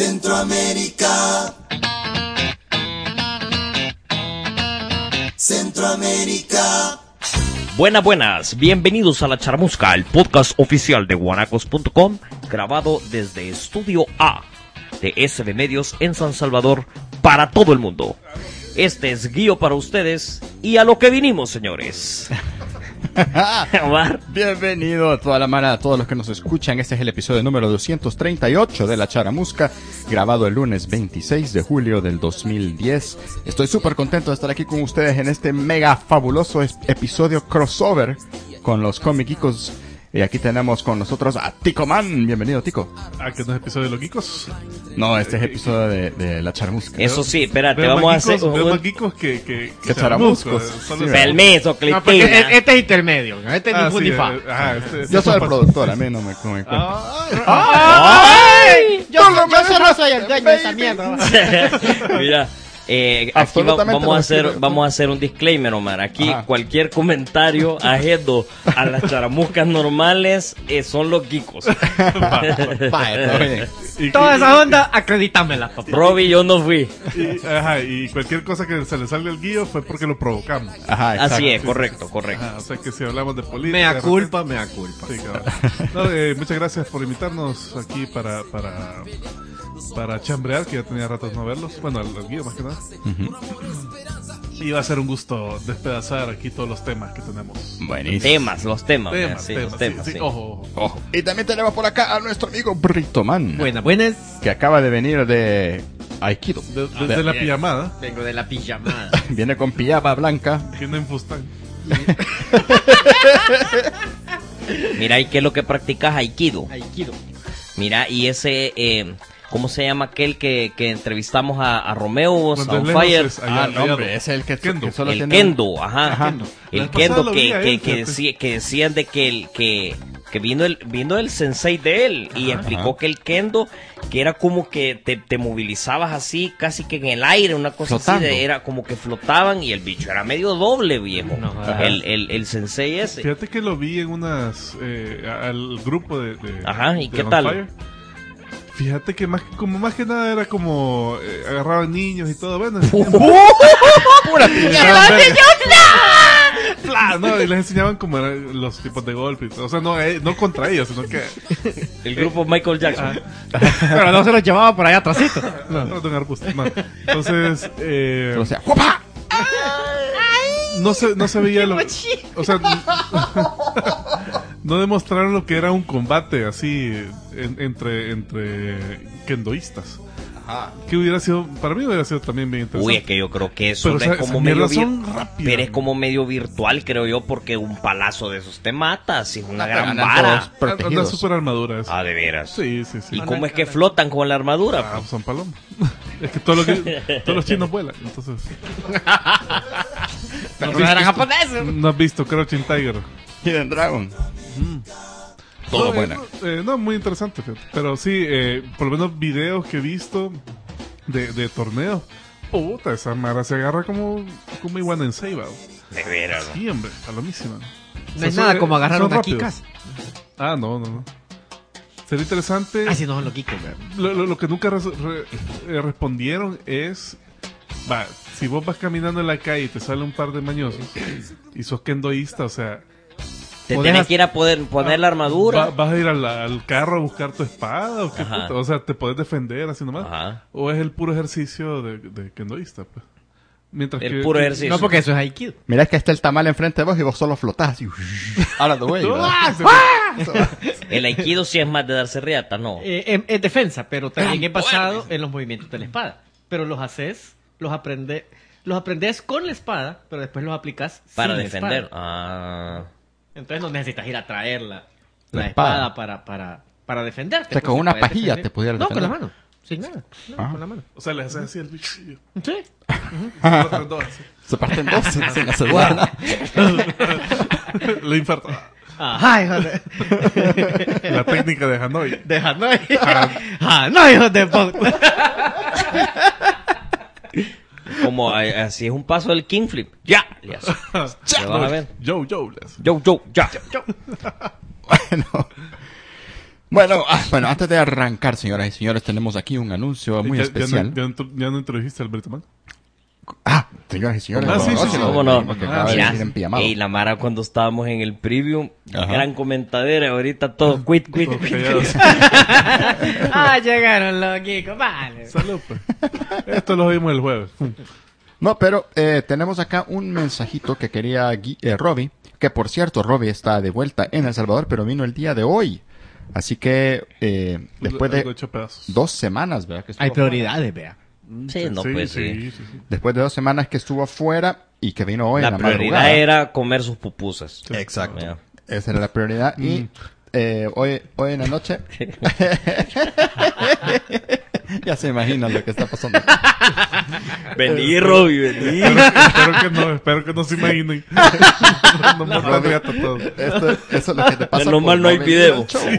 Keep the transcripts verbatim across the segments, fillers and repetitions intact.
Centroamérica. Centroamérica. Buenas, buenas, bienvenidos a La Charamusca, el podcast oficial de guanacos punto com, grabado desde Estudio A de S B Medios en San Salvador para todo el mundo. Este es Guío para ustedes y a lo que vinimos, señores. Bienvenido a toda la mara, a todos los que nos escuchan. Este es el episodio número doscientos treinta y ocho de La Charamusca, grabado el lunes veintiséis de julio del dos mil diez. Estoy súper contento de estar aquí con ustedes en este mega fabuloso es- episodio crossover con los comiquicos. Y aquí tenemos con nosotros a Tico Man. Bienvenido, Tico. Ah, que no es episodio de los geekos. No, este es episodio de, de La Charamusca. Eso sí, espérate, Veo vamos a más hacer geekos- veo un... más geekos que, que, Que charamuscos. Solo Sí, eso. Permiso, No, porque Cristina. e- este es intermedio, ¿no? Este es Ah, ni fu sí, ni fa. eh, ajá, este- este Yo soy el pasa- productor, a mí no me, no me cuenta. Ah, ¡Ay! Yo, yo solo soy el dueño de esta mierda. Mira, eh, aquí va- Absolutamente vamos a lo hacer escribe. vamos a hacer un disclaimer, Omar. Aquí Ajá. cualquier comentario ajeno a las charamuscas normales eh, son los geekos. Vaya, todo bien. y, Toda y- esa onda, acredítamela, papá. Robbie, yo no fui. y- ajá, y cualquier cosa que se le salga al guío fue porque lo provocamos. Ajá, exacto. Así es, correcto, correcto. Ajá, o sea que si hablamos de política... Mea de culpa, mea culpa. repente- Sí, cabrón. No, eh, muchas gracias por invitarnos aquí para... para para chambrear, que ya tenía ratos no verlos. Bueno, al, al guío más que nada. Y va a ser un gusto despedazar aquí todos los temas que tenemos. Buenísimo. Temas, los temas. mira, Temas, sí, temas, los temas, sí, sí. sí. Ojo, ojo. Ojo. Y también tenemos por acá a nuestro amigo Brito Man, Buenas, buenas. que acaba de venir de Aikido. De, de- de la pijamada, Vengo de la pijamada. Viene con pijama blanca. tiene en Fustán. Mira, ¿y qué es lo que practicas? Aikido. Aikido. Mira, y ese, eh, ¿cómo se llama aquel que, que entrevistamos a, a Romeo Cuando es Soundfire? lejos es allá, Ah, no, allá hombre, do- es el que, Kendo. que solo El tiene... kendo, ajá. Ajá. El La vez kendo pasada lo vi que, a que, él, que, fíjate. decía- que decían de que el que, que vino el vino el sensei de él y explicó Ajá. que el kendo que era como que te, te movilizabas así casi que en el aire, una cosa Flotando. así de, era como que flotaban y el bicho era medio doble, viejo. No, ajá. el, el, el sensei ese. Fíjate que lo vi en unas... Eh, al grupo de... de Ajá, ¿y de qué On tal? Fire. Fíjate que más, como más que nada era como... Eh, agarraban niños y todo. Bueno, enseñaban- ¡Pura enseñaban ver- Fla, no, y les enseñaban como eran los tipos de golpe y todo. O sea, no, eh, no contra ellos, sino que... El grupo Michael Jackson. Pero no se los llevaba por allá atrásito. No, no, don Arbusto, no. Entonces... Eh, O sea, ¡guapa! no se, no se veía lo... O sea... No demostraron lo que era un combate así en- entre, entre kendoístas. Ajá. Que hubiera sido, para mí hubiera sido también bien interesante. Uy, es que yo creo que eso Pero, es o sea, como esas medio mierdas vir- son rápidas. pero es como medio virtual, creo yo, porque un palazo de esos te mata, si es una gran Andan vara. todos Anda protegidos. super armadura eso. Ah, de veras. Sí, sí, sí. ¿Y cómo es que flotan con la armadura? Ah, son palomas. Es que, todo lo que todos los chinos vuelan, entonces. Pero no eran japoneses. No has visto Crouching Tiger. Hidden Dragon. Todo no, buena. eh, no, eh, no, muy interesante, fíjate. Pero sí, eh, por lo menos videos que he visto de, de torneos. Puta, esa mara se agarra como, como iguana en Seiba. De veras. Sí, hombre, palomísima. No es nada como agarrar una Kikas. Ah, no, no, no. Sería interesante. Así no son los Kikos, güey. Lo, lo- lo que nunca res- re- eh, respondieron es, va, si vos vas caminando en la calle y te sale un par de mañosos y sos kendoísta, o sea, Te Podés tenés hac- que ir a poder poner la armadura. va- vas a ir al, al carro a buscar tu espada o qué Ajá. puta? O sea, te podés defender así nomás. Ajá. O es el puro ejercicio de, de kendoísta, pues. Mientras El que, puro que- ejercicio. No, porque eso es Aikido. Mira que está el tamal enfrente de vos y vos solo flotás así. Hablando, güey. ¿verdad? ¡Ah! Se- El aikido sí es más de darse riata, no. Eh, em- es defensa, pero también he basado en los movimientos de la espada. Pero los haces, los aprendes, los aprendes con la espada, pero después los aplicas Para sin la defender. espada. Ah. Entonces no necesitas ir a traer la, La la espada. espada, para, para, para defenderte. O sea, con porque una puedes pajilla defender. te pudieras No, con la defender. mano. Sin nada. No, Ah. con la mano. O sea, les haces así el bichillo. Sí. Otros dos, así. Se parten dos sin sin asegurar nada. Lo infarto. Ajá, hijo de... La técnica de Hanoi. De Hanoi. Hanoi, hijo de puta. Como eh, así es un paso del king flip. Ya. Le hace. Ya, ¿Lo vas a ver? Joe, Joe. les- Yo, yo, ya. Bueno. Bueno, ah, bueno, antes de arrancar, señoras y señores, tenemos aquí un anuncio muy ya, especial. Ya no, ya, no, ya no introdujiste a Alberto Man. Ah, señoras y señores. Ah, sí, sí, sí. ¿Cómo no? Porque Ah, acaba de Mira, decir en pijamado. y la Mara cuando estábamos en el preview, Ajá. gran comentadera, ahorita todo quit, quit, Todos quit. callados. Ah, llegaron los geekos, vale. Salud, pues. Esto lo vimos el jueves. No, pero eh, tenemos acá un mensajito que quería Gui- eh, Robbie, que por cierto, Robbie está de vuelta en El Salvador, pero vino el día de hoy. Así que eh, después Algo de hecho pedazos. dos semanas, ¿verdad? Que estuvo Hay prioridades, vea. Sí, no, pues sí. sí, sí, sí. Después de dos semanas que estuvo afuera y que vino hoy La en la prioridad madrugada. era comer sus pupusas. Exacto. Ya. Esa era la prioridad. Y eh, hoy, hoy en la noche... ya se imaginan lo que está pasando. Vení, Robbie, vení. Espero, espero que no, espero que no se imaginen. no me no, gato todo. Esto, eso es lo que te pasa. Menos por mal no hay venir video. al show.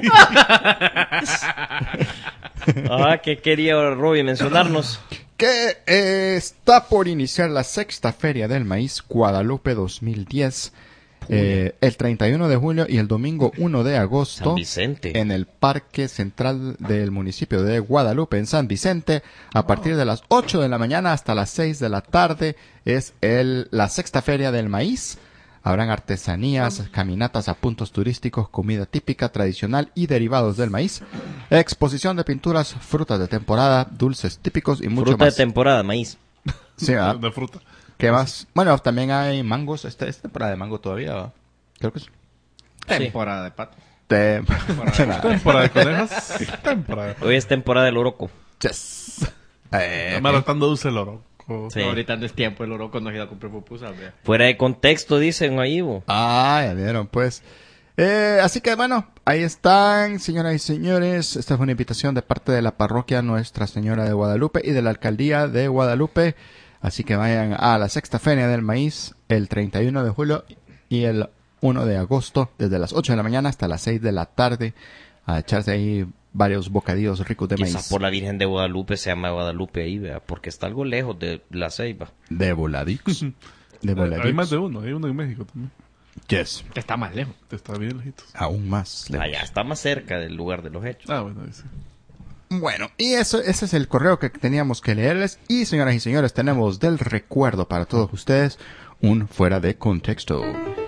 Ah, ¿qué quería Robbie mencionarnos? Que eh, está por iniciar la sexta Feria del Maíz Guadalupe dos mil diez. Eh, el treinta y uno de julio y el domingo uno de agosto San Vicente. en el Parque Central del municipio de Guadalupe en San Vicente a partir de las ocho de la mañana hasta las seis de la tarde es el, la sexta Feria del Maíz. Habrán artesanías, caminatas a puntos turísticos, comida típica, tradicional y derivados del maíz, exposición de pinturas, frutas de temporada, dulces típicos y mucho Fruta más. de temporada, maíz. Sí, ¿verdad? De fruta. ¿Qué más? Bueno, también hay mangos. Este es temporada de mango todavía, ¿va? Creo que sí. Temporada de pato. Tem- Temporada de conejas. Temporada. Hoy es temporada del oroco. Yes. Eh, Maratando dulce el oro. Sí. Ahorita no es tiempo, el oroco no ha ido a comprar pupusas, vea. Fuera de contexto, dicen ahí, bo. Ah, ya vieron, pues. Eh, así que bueno, ahí están, señoras y señores. Esta es una invitación de parte de la parroquia Nuestra Señora de Guadalupe y de la alcaldía de Guadalupe. Así que vayan a la sexta Feria del Maíz el treinta y uno de julio y el uno de agosto, desde las ocho de la mañana hasta las seis de la tarde, a echarse ahí varios bocadillos ricos de Quizás maíz. por la Virgen de Guadalupe se llama Guadalupe ahí, vea, porque está algo lejos de la Ceiba. De voladix. De voladix. Hay más de uno. Hay uno en México también. Yes. Que está más lejos. Está bien lejitos. Aún más lejos. Allá está más cerca del lugar de los hechos. Ah, bueno, dice. Bueno, y eso, ese es el correo que teníamos que leerles. Y señoras y señores, tenemos del recuerdo para todos ustedes un fuera de contexto.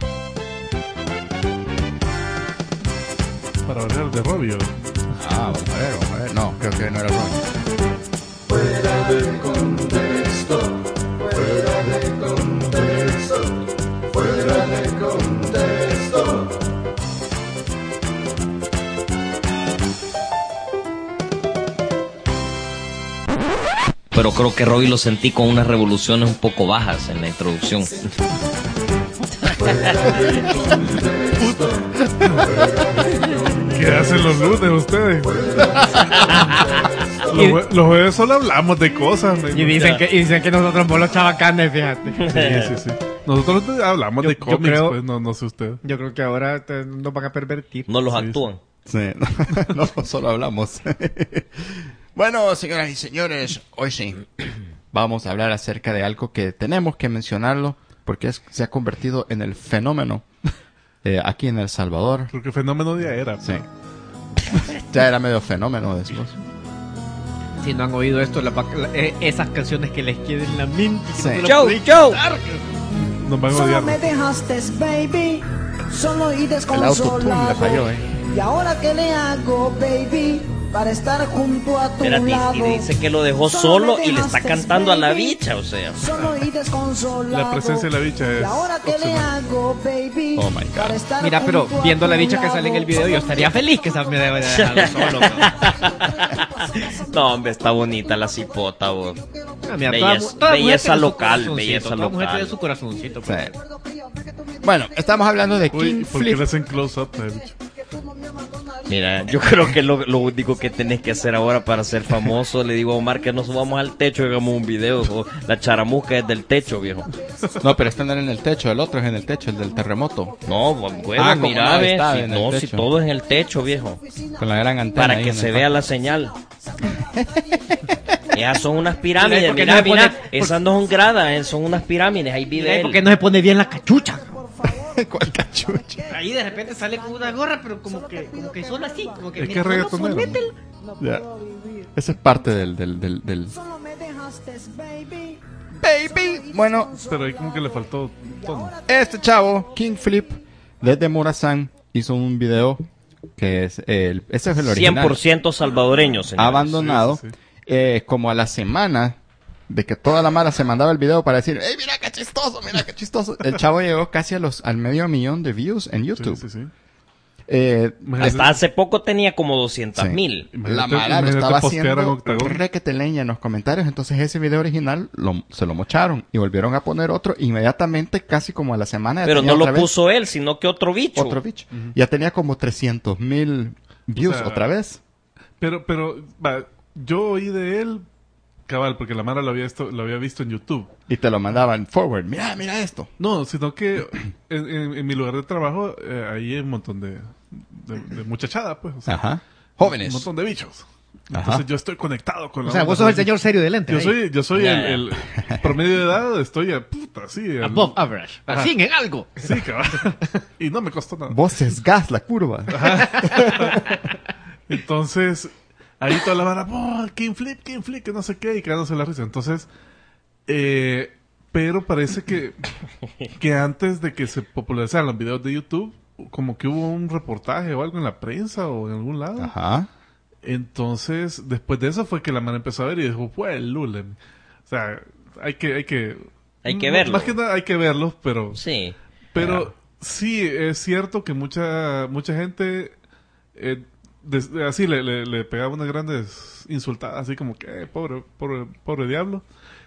Para hablar de Robio. Ah, vamos a ver, vamos a ver. No, creo que no era Ron. Pero creo que Robbie lo sentí con unas revoluciones un poco bajas en la introducción. ¿Qué hacen los lunes ustedes? los, jue- los jueves solo hablamos de cosas. men. Y dicen que, y dicen que nosotros somos los chabacanes, fíjate. Sí, sí, sí. Nosotros hablamos Yo- de yo cómics, creo- pues no, no sé usted. Yo creo que ahora te- nos van a pervertir. No los Sí, actúan. Sí, no, no solo hablamos. Bueno, señoras y señores, hoy sí vamos a hablar acerca de algo que tenemos que mencionarlo porque es- se ha convertido en el fenómeno eh, aquí en El Salvador. Creo que fenómeno ya era. Sí. Ya era medio fenómeno después. Si no han oído esto, la va- la- eh, esas canciones que les queden en la mente. que Sí. no se las Joe, pueden Joe. quitar. Nos van a Solo odiar. me dejaste, baby, solo y El autotune le desconsolado. falló, eh. Y ahora qué le hago, baby, para estar junto a tu Espérate, lado. y dice que lo dejó Solo solo me y le está dejaste, cantando a la baby, bicha, o sea. Solo y desconsolado. La presencia de la bicha es Y ahora qué le opcional. hago, baby, Oh my God. para estar Mira, pero junto a viendo la tu bicha que sale en el lado. video, yo estaría feliz que esa me debe de dejarlo solo. cabrón. No, hombre, está bonita la cipota, bo. Ah, mira, Belleza- toda mu- toda mujer belleza tiene su local, corazoncito, belleza toda mujer local. tiene su corazoncito. Sí. pues. Bueno, estamos hablando de King Uy, ¿por qué Flip. le hacen close-up a la bicha? Mira, yo creo que lo, lo único que tenés que hacer ahora para ser famoso, le digo a Omar que nos subamos al techo y hagamos un video. O la charamusca es del techo, viejo. No, pero este no era en el techo, el otro es en el techo, el del terremoto. No, bueno, Ah, como mira, no, ve, está si, en el no, si techo. todo es en el techo, viejo. Con la gran antena. Para ahí que en se el vea parque. la señal. Esas son unas pirámides, Mira, ¿por qué mira, no se mira, pone- esas no son gradas, eh, son unas pirámides, ahí vive Mira, él. ¿por qué no se pone bien la cachucha? ¿Cuál cachucha? Ahí de repente sale con una gorra, pero como que, como que solo así, como que Es mira, que solo reggaetonero. sonételo. No Ya. puedo vivir. Esa es parte del, del, del, del... Solo me dejaste, baby. Baby. Bueno, Pero ahí como que le faltó tono. este chavo, King Flip, desde Morazán, hizo un video que es el, ese es el original. cien por ciento salvadoreño, señores. Abandonado, Sí, sí, sí. eh, como a la semana de que toda la mara se mandaba el video para decir, ¡ey, mira qué chistoso, mira qué chistoso! El chavo llegó casi a los, al medio millón de views en YouTube. Sí, sí, sí. Eh, Imagínate- Hasta hace poco tenía como doscientos mil. la Imagínate- mara lo imagínate estaba postear en haciendo Octagon. requete leña en los comentarios, entonces ese video original lo- se lo mocharon y volvieron a poner otro inmediatamente, casi como a la semana. ya Pero tenía no lo otra vez puso él, sino que otro bicho. otro bicho. Ya tenía como trescientos mil views O sea, otra vez. Pero, pero, va, yo oí de él, cabal, porque la Mara lo había, esto, lo había visto en YouTube. Y te lo mandaban forward. Mira, mira esto. No, sino que en, en- en mi lugar de trabajo, eh, ahí hay un montón de, de, de muchachada, pues. O sea, Ajá. un Jóvenes. montón de bichos. Ajá. Entonces yo estoy conectado con la O sea, onda, vos sos el ¿sabes? señor serio de lente. Yo ahí. soy, yo soy Ya, el, el promedio de edad, estoy a puta, sí. el- Above average. Ajá. Al fin en algo. Sí, cabal. Y no me costó nada. Vos sesgás la curva. Entonces, ahí toda la vara, oh, King Flip, King Flip, que no sé qué, y quedándose la risa. Entonces, eh, pero parece que, que antes de que se popularizaran los videos de YouTube, como que hubo un reportaje o algo en la prensa o en algún lado. Ajá. Entonces, después de eso fue que la mano empezó a ver y dijo, fue el Lulem. O sea, hay que, hay que... Hay que m- verlo. Más que nada hay que verlos, pero... Sí. Pero sí, es cierto que mucha mucha gente eh, des- así le, le, le pegaba unas grandes insultadas, así como que, eh, pobre, pobre, pobre diablo.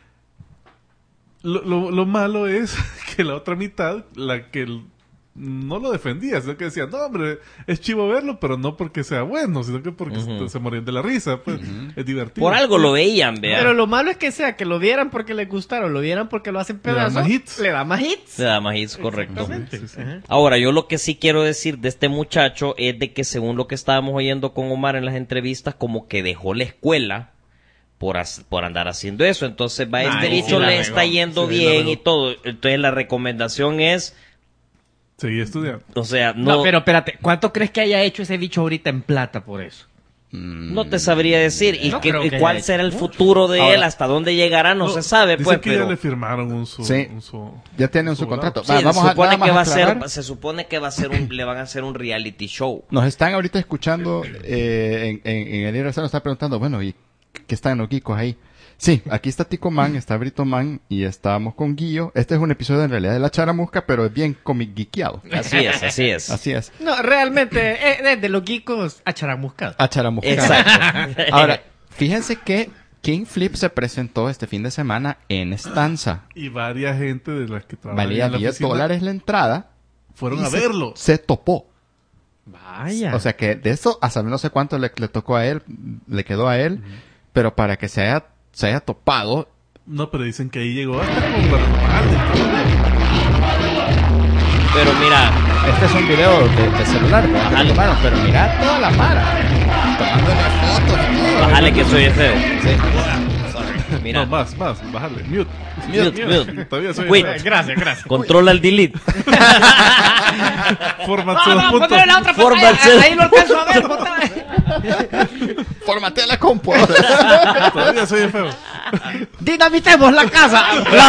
Lo, lo, lo malo es que la otra mitad, la que l- no lo defendía, sino que decía, no, hombre, es chivo verlo, pero no porque sea bueno, sino que porque Ujú. se, se morían de la risa, pues, es divertido. Por algo lo veían, vea. Pero lo malo es que sea que lo vieran porque les gustaron, lo vieran porque lo hacen Le da pedazos. más hits. Le da más hits. Se da más hits, correcto. Exactamente. Sí, sí, sí. Ajá. Ahora, yo lo que sí quiero decir de este muchacho es de que según lo que estábamos oyendo con Omar en las entrevistas, como que dejó la escuela por, as- por andar haciendo eso. Entonces, va, este Ay, bicho sí la le regó. está yendo Sí, la bien regó. y todo. Entonces, la recomendación es, Seguí estudiando. o sea, no, No, pero espérate, ¿cuánto crees que haya hecho ese bicho ahorita en plata por eso? no te sabría decir. ¿Y, No qué- creo y que cuál haya será el hecho futuro de Ahora- él? ¿Hasta dónde llegará? No, se sabe, Dicen pues, que pero... ya le firmaron un su... Sí. un su- Ya tienen su su contrato. Sí, Va, se vamos a, supone nada más que va a aclarar. ser, se supone que va a ser un, le van a hacer un reality show. Nos están ahorita escuchando eh, en, en, en el Irracional, nos están preguntando, bueno, ¿y qué están los geekos ahí? Sí, aquí está Tico Man, está Brito Man y estamos con Guillo. Este es un episodio en realidad de La Charamusca, pero es bien comic geekeado. Así es, así es. Así es. No, realmente, es de, de los geekos a charamuscado. A Charamusca. Exacto. Ahora, fíjense que King Flip se presentó este fin de semana en Estanza. Y varias gente de las que trabajan Valía en la diez oficina dólares la entrada. fueron y a se- verlo. Se topó. Vaya. O sea que de eso, hasta no sé cuánto le, le tocó a él, le quedó a él, pero para que se haya, se haya topado, No, pero dicen que ahí llegó hasta con paranormal y todo. Pero mira, este es un video de, de celular, ¿verdad? Que Ajá. le tomaron, pero mira toda la mara, tomándole fotos y todo. bájale que soy feo. Mira, No, más, más, bájale. Mute. Mute, mute. Todavía soy Quit. feo. Gracias, gracias. Controla el delete. Format No, no, dos puntos. ponle la otra Forma pantalla. el- Ahí lo alcanzo a ver. botá. Formatea la compu. Todavía soy feo. Dinamitemos la casa.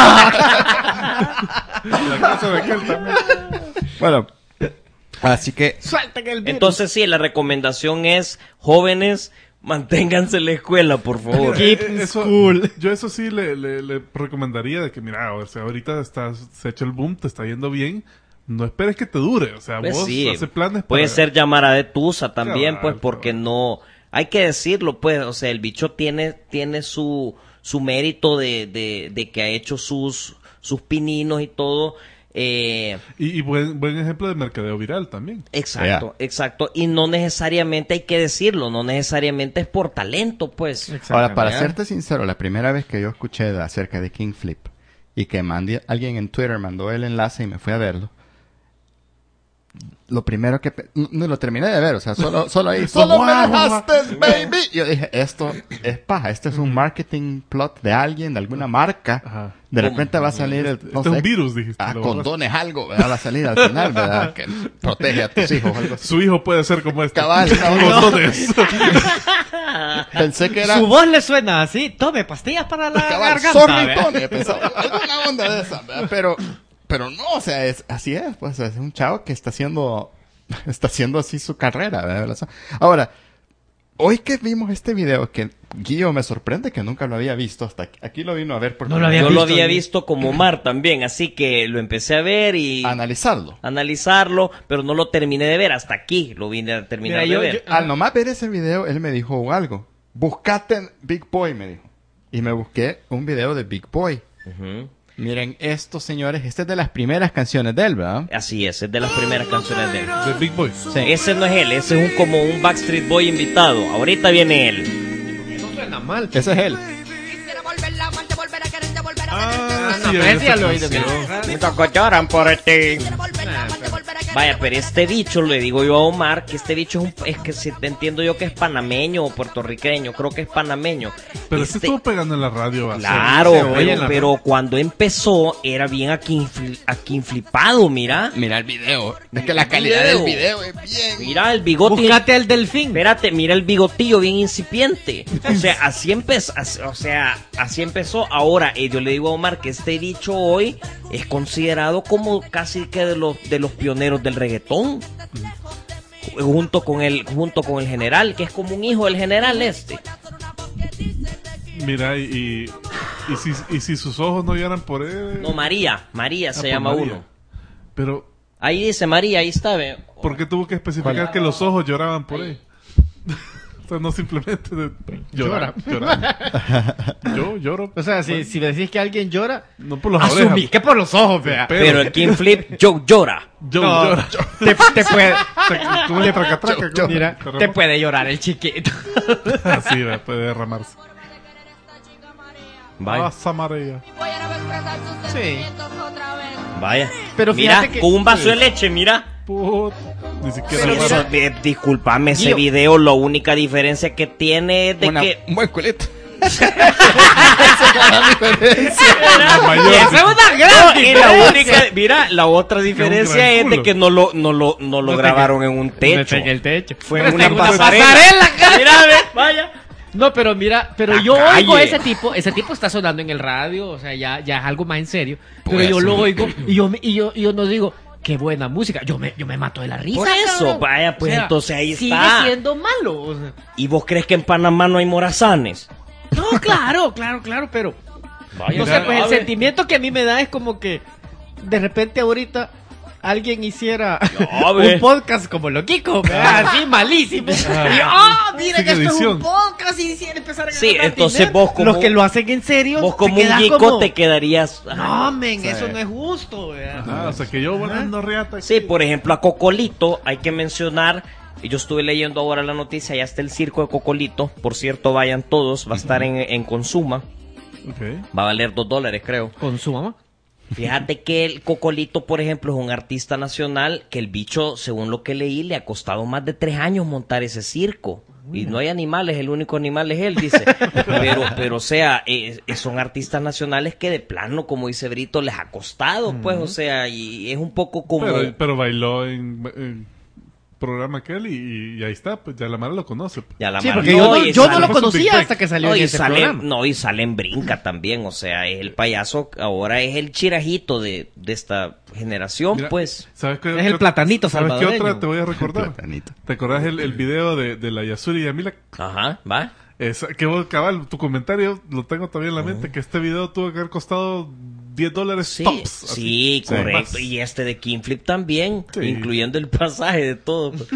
La casa de aquel también. Bueno, así que Suelten el virus. Entonces sí, la recomendación es, jóvenes, manténganse en la escuela, por favor. Keep Eh, eso, school. Yo eso sí le, le, le recomendaría de que, mira, o sea, ahorita estás, se ha hecho el boom, te está yendo bien. No esperes que te dure. O sea, Pues vos sí, haces planes puede para- ser llamada de Tusa también, Cabal, pues, porque cabal. no, hay que decirlo, pues, o sea, el bicho tiene, tiene su, su mérito de, de, de que ha hecho sus, sus pininos y todo, eh, Y, y buen, buen ejemplo de mercadeo viral también. exacto, exacto, y no necesariamente hay que decirlo, no necesariamente es por talento, pues. ahora, para ¿Ya? serte sincero, la primera vez que yo escuché de- acerca de King Flip y que mandé, alguien en Twitter mandó el enlace y me fui a verlo, lo primero que... pe- No, no lo terminé de ver, o sea, solo, solo ahí... ¡Solo me dejaste, baby! Y yo dije, esto es paja, esto es un marketing plot de alguien, de alguna marca. Ajá. De repente va a salir el... No Este es sé, un virus, dijiste. ah, lo borraste. condones, algo, ¿verdad? Va a salir al final, ¿verdad? Que protege a tus hijos o algo así. Su hijo puede ser como este. Cabal, cabal. Condones. Pensé que era... Su voz le suena así, tome pastillas para la Cabal, garganta. sorry, ¿verdad? Tony, pensaba, alguna onda de esa, ¿verdad? Pero, pero no, o sea, es, así es, pues, es un chavo que está haciendo, está haciendo así su carrera, ¿verdad? Ahora, hoy que vimos este video, que Guillo me sorprende que nunca lo había visto, hasta aquí, aquí lo vino a ver porque No lo había Yo visto, lo había ¿no? visto como Omar también, así que lo empecé a ver y analizarlo. analizarlo, pero no lo terminé de ver. Hasta aquí lo vine a terminar Mira, yo- de ver. yo- Al nomás ver ese video, él me dijo algo. Buscate Big Boy, me dijo. Y me busqué un video de Big Boy. Ujú. Miren, estos señores, esta es de las primeras canciones de él, ¿verdad? Así es, es de las primeras canciones de él. De Big Boy. Sí. Ese no es él, ese es un, como un Backstreet Boy invitado. Ahorita viene él. No suena mal. Ese es él. Ah, no, sí, pero hay ese ya esta lo oí de canción. mí. lloran por ti. Vaya, pero este bicho, le digo yo a Omar, que este bicho es, un, es que si te entiendo yo que es panameño o puertorriqueño, creo que es panameño. Pero Este- este estuvo pegando en la radio. bastante. Claro, Se oye en pero, la pero cuando empezó era bien aquí, infli- aquí inflipado, mira. Mira el video. Es Mira que la el calidad video. del video es bien. Mira el bigote. Búscate al delfín. Espérate, mira el bigotillo bien incipiente. O sea, así empezó, o sea, así empezó. Ahora, eh, yo le digo a Omar que este bicho hoy es considerado como casi que de los de los pioneros del reggaetón. Junto con el junto con el general, que es como un hijo del general este. Mira, y, y, y si, y si sus ojos no lloran por él. No, María, María Ah, se por llama María. uno. Pero, Ahí dice María, ahí está, ve. ¿por qué tuvo que especificar que los ojos lloraban por él? O sea, no simplemente de llorar. llorar. Yo lloro. O sea, si, si me decís que alguien llora, No por los asumí orejas. que por los ojos, vea. Pero- Pero el King Flip yo, llora. Yo No, lloro. te, te puede, ¿Cómo es traca, traca? ¿Cómo? mira, Pero- te puede llorar el chiquito. Así va, puede derramarse. Vaya, Ah, Samaria. Sí. vaya. Pero Mira, fíjate que- con un vaso sí. de leche, mira. Puta. Ni siquiera. Sí, bueno. eso, eh, discúlpame, ese Guillo. video, la única diferencia que tiene es de Una- que... Un buen culito. La mayor. Y esa es una gran No, y y la la única, mira, la otra diferencia gran es de culo. que no lo, no lo, no lo No te- grabaron en un techo. En el techo. Fue en una En una pasarela. pasarela, Mira, ve, vaya. No, pero mira, pero La yo oigo calle. a ese tipo, ese tipo está sonando en el radio, o sea, ya, ya es algo más en serio. Pero Pues, yo lo sí. oigo y yo, me- y yo, y yo no digo, qué buena música. Yo me, yo me mato de la risa. Por eso, cabrón. vaya, pues, entonces ahí sigue está. siendo malo. o sea. ¿Y vos crees que en Panamá no hay morazanes? No, claro, claro, claro, pero Vaya, no sé, pues el sabe. sentimiento que a mí me da es como que de repente ahorita alguien hiciera No, ve. un podcast como lo Kiko, así malísimo. Ah. Y, ah, mira Sin que esto es edición. un podcast y hiciera empezar a Sí, ganar entonces dinero. vos como- los que lo hacen en serio, Vos te como un quedas geeko como, te quedarías... no, men, Sí. eso no es justo, vea. Ah, o sea que yo volando riata. Sí, por ejemplo, a Cocolito hay que mencionar, y yo estuve leyendo ahora la noticia, ya está el circo de Cocolito, por cierto, vayan todos, va a estar en, en Consuma, Ok. va a valer dos dólares creo. Con su mamá. Fíjate que el Cocolito, por ejemplo, es un artista nacional que el bicho, según lo que leí, le ha costado más de tres años montar ese circo. Y no hay animales, el único animal es él, dice. Pero, pero o sea, eh, eh, son artistas nacionales que de plano, como dice Brito, les ha costado, pues, o sea, y es un poco como... Pero, pero bailó en, en programa aquel y, y ahí está, pues ya la mala lo conoce. pues. Ya la Sí, mar- porque yo no, y yo no sale- lo fue su conocía Big hasta que salió no, en y ese sale, programa. no, y sale en brinca también, o sea, es el payaso, ahora es el chirajito de, de esta generación, Mira, pues. ¿sabes qué, Es el qué- platanito ¿Sabes qué salvadoreño. otra te voy a recordar? Platanito. ¿Te acordás el, el video de, de la Yasuri y Yamila? Ajá, va. Esa- que vos, cabal, tu comentario lo tengo todavía en la mente, que este video tuvo que haber costado diez dólares Sí, tops. sí, así. correcto. Más. Y este de King Flip también, Sí. incluyendo el pasaje de todo. pues.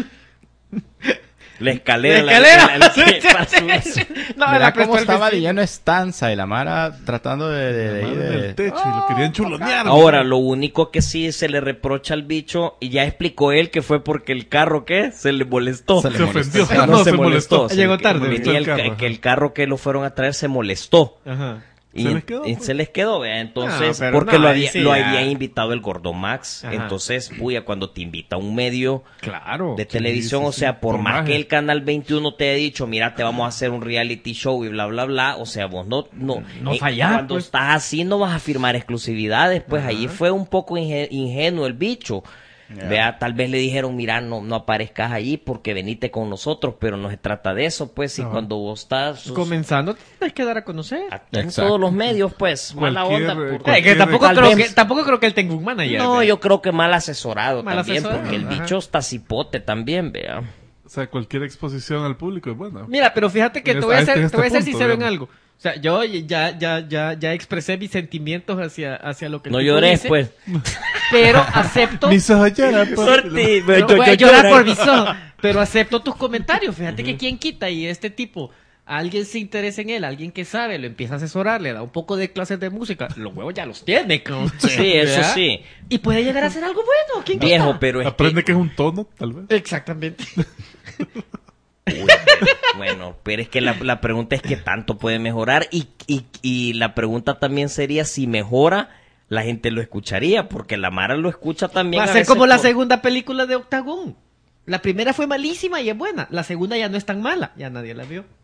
La escalera. La escalera. la- la- la- para subirse. No, Mira la cómo prestó el estaba de vecino. lleno estanza y la Mara tratando de... de, de- La madre de- del techo y lo querían chulonear. Ahora, lo único que sí se le reprocha al bicho, y ya explicó él que fue porque el carro, ¿qué? Se le molestó. Se le Se molestó. ofendió. No, No, se, se molestó. molestó. Sí, Llegó que tarde. venía Molestó el el, carro, que- ajá. que el carro que lo fueron a traer se molestó. Ajá. Y, ¿Se en- les quedó, y pues? se les quedó, vea, entonces, No, pero porque no, lo, ahí había, sí lo ya. había invitado el Gordo Max. Ajá. Entonces, puya, cuando te invita a un medio Claro. de televisión, sí, o sea, sí, por por más magia. que el Canal veintiuno te haya dicho, mira, te vamos a hacer un reality show y bla, bla, bla, o sea, vos no, no, No fallás, cuando pues. estás así no vas a firmar exclusividades, pues ahí fue un poco inge- ingenuo el bicho. Yeah. Vea, tal vez le dijeron, mira, no, no aparezcas allí porque venite con nosotros, pero no se trata de eso, pues, y Ajá. cuando vos estás sus- Comenzando, tienes que dar a conocer. en Exacto. todos los medios, pues, mala Cualquier, onda. eh, por- cualquier- Eh, que tampoco, Tal creo vez- que, tampoco creo que él tenga un manager. No, vea. yo creo que mal asesorado Mal también, asesorado, porque el ajá. bicho está cipote también, vea. O sea, cualquier exposición al público es buena. Mira, pero fíjate que En te voy a este- ser, en te este voy a ser punto, sincero en digamos. algo. O sea, yo ya, ya, ya, ya expresé mis sentimientos hacia, hacia lo que el No tipo llores, dice, pues. Pero acepto. Mis ojos lloran, papi. Sorti, pero yo- voy yo a llorar lloro. por mis ojos. Pero acepto tus comentarios. Fíjate que quien quita y este tipo, alguien se interesa en él, alguien que sabe, lo empieza a asesorar, le da un poco de clases de música. Los huevos ya los tiene, cabrón. Sí, eso ¿Verdad? sí. Y puede llegar a hacer algo bueno. ¿Quién Viejo, quita? pero es Aprende que... que es un tono, tal vez. Exactamente. Uy, bueno, pero es que la, la pregunta es que tanto puede mejorar y, y, y la pregunta también sería si mejora, la gente lo escucharía, porque la Mara lo escucha también. Va a a ser veces como la por- segunda película de Octagon. La primera fue malísima y es buena. La segunda ya no es tan mala. Ya nadie la vio.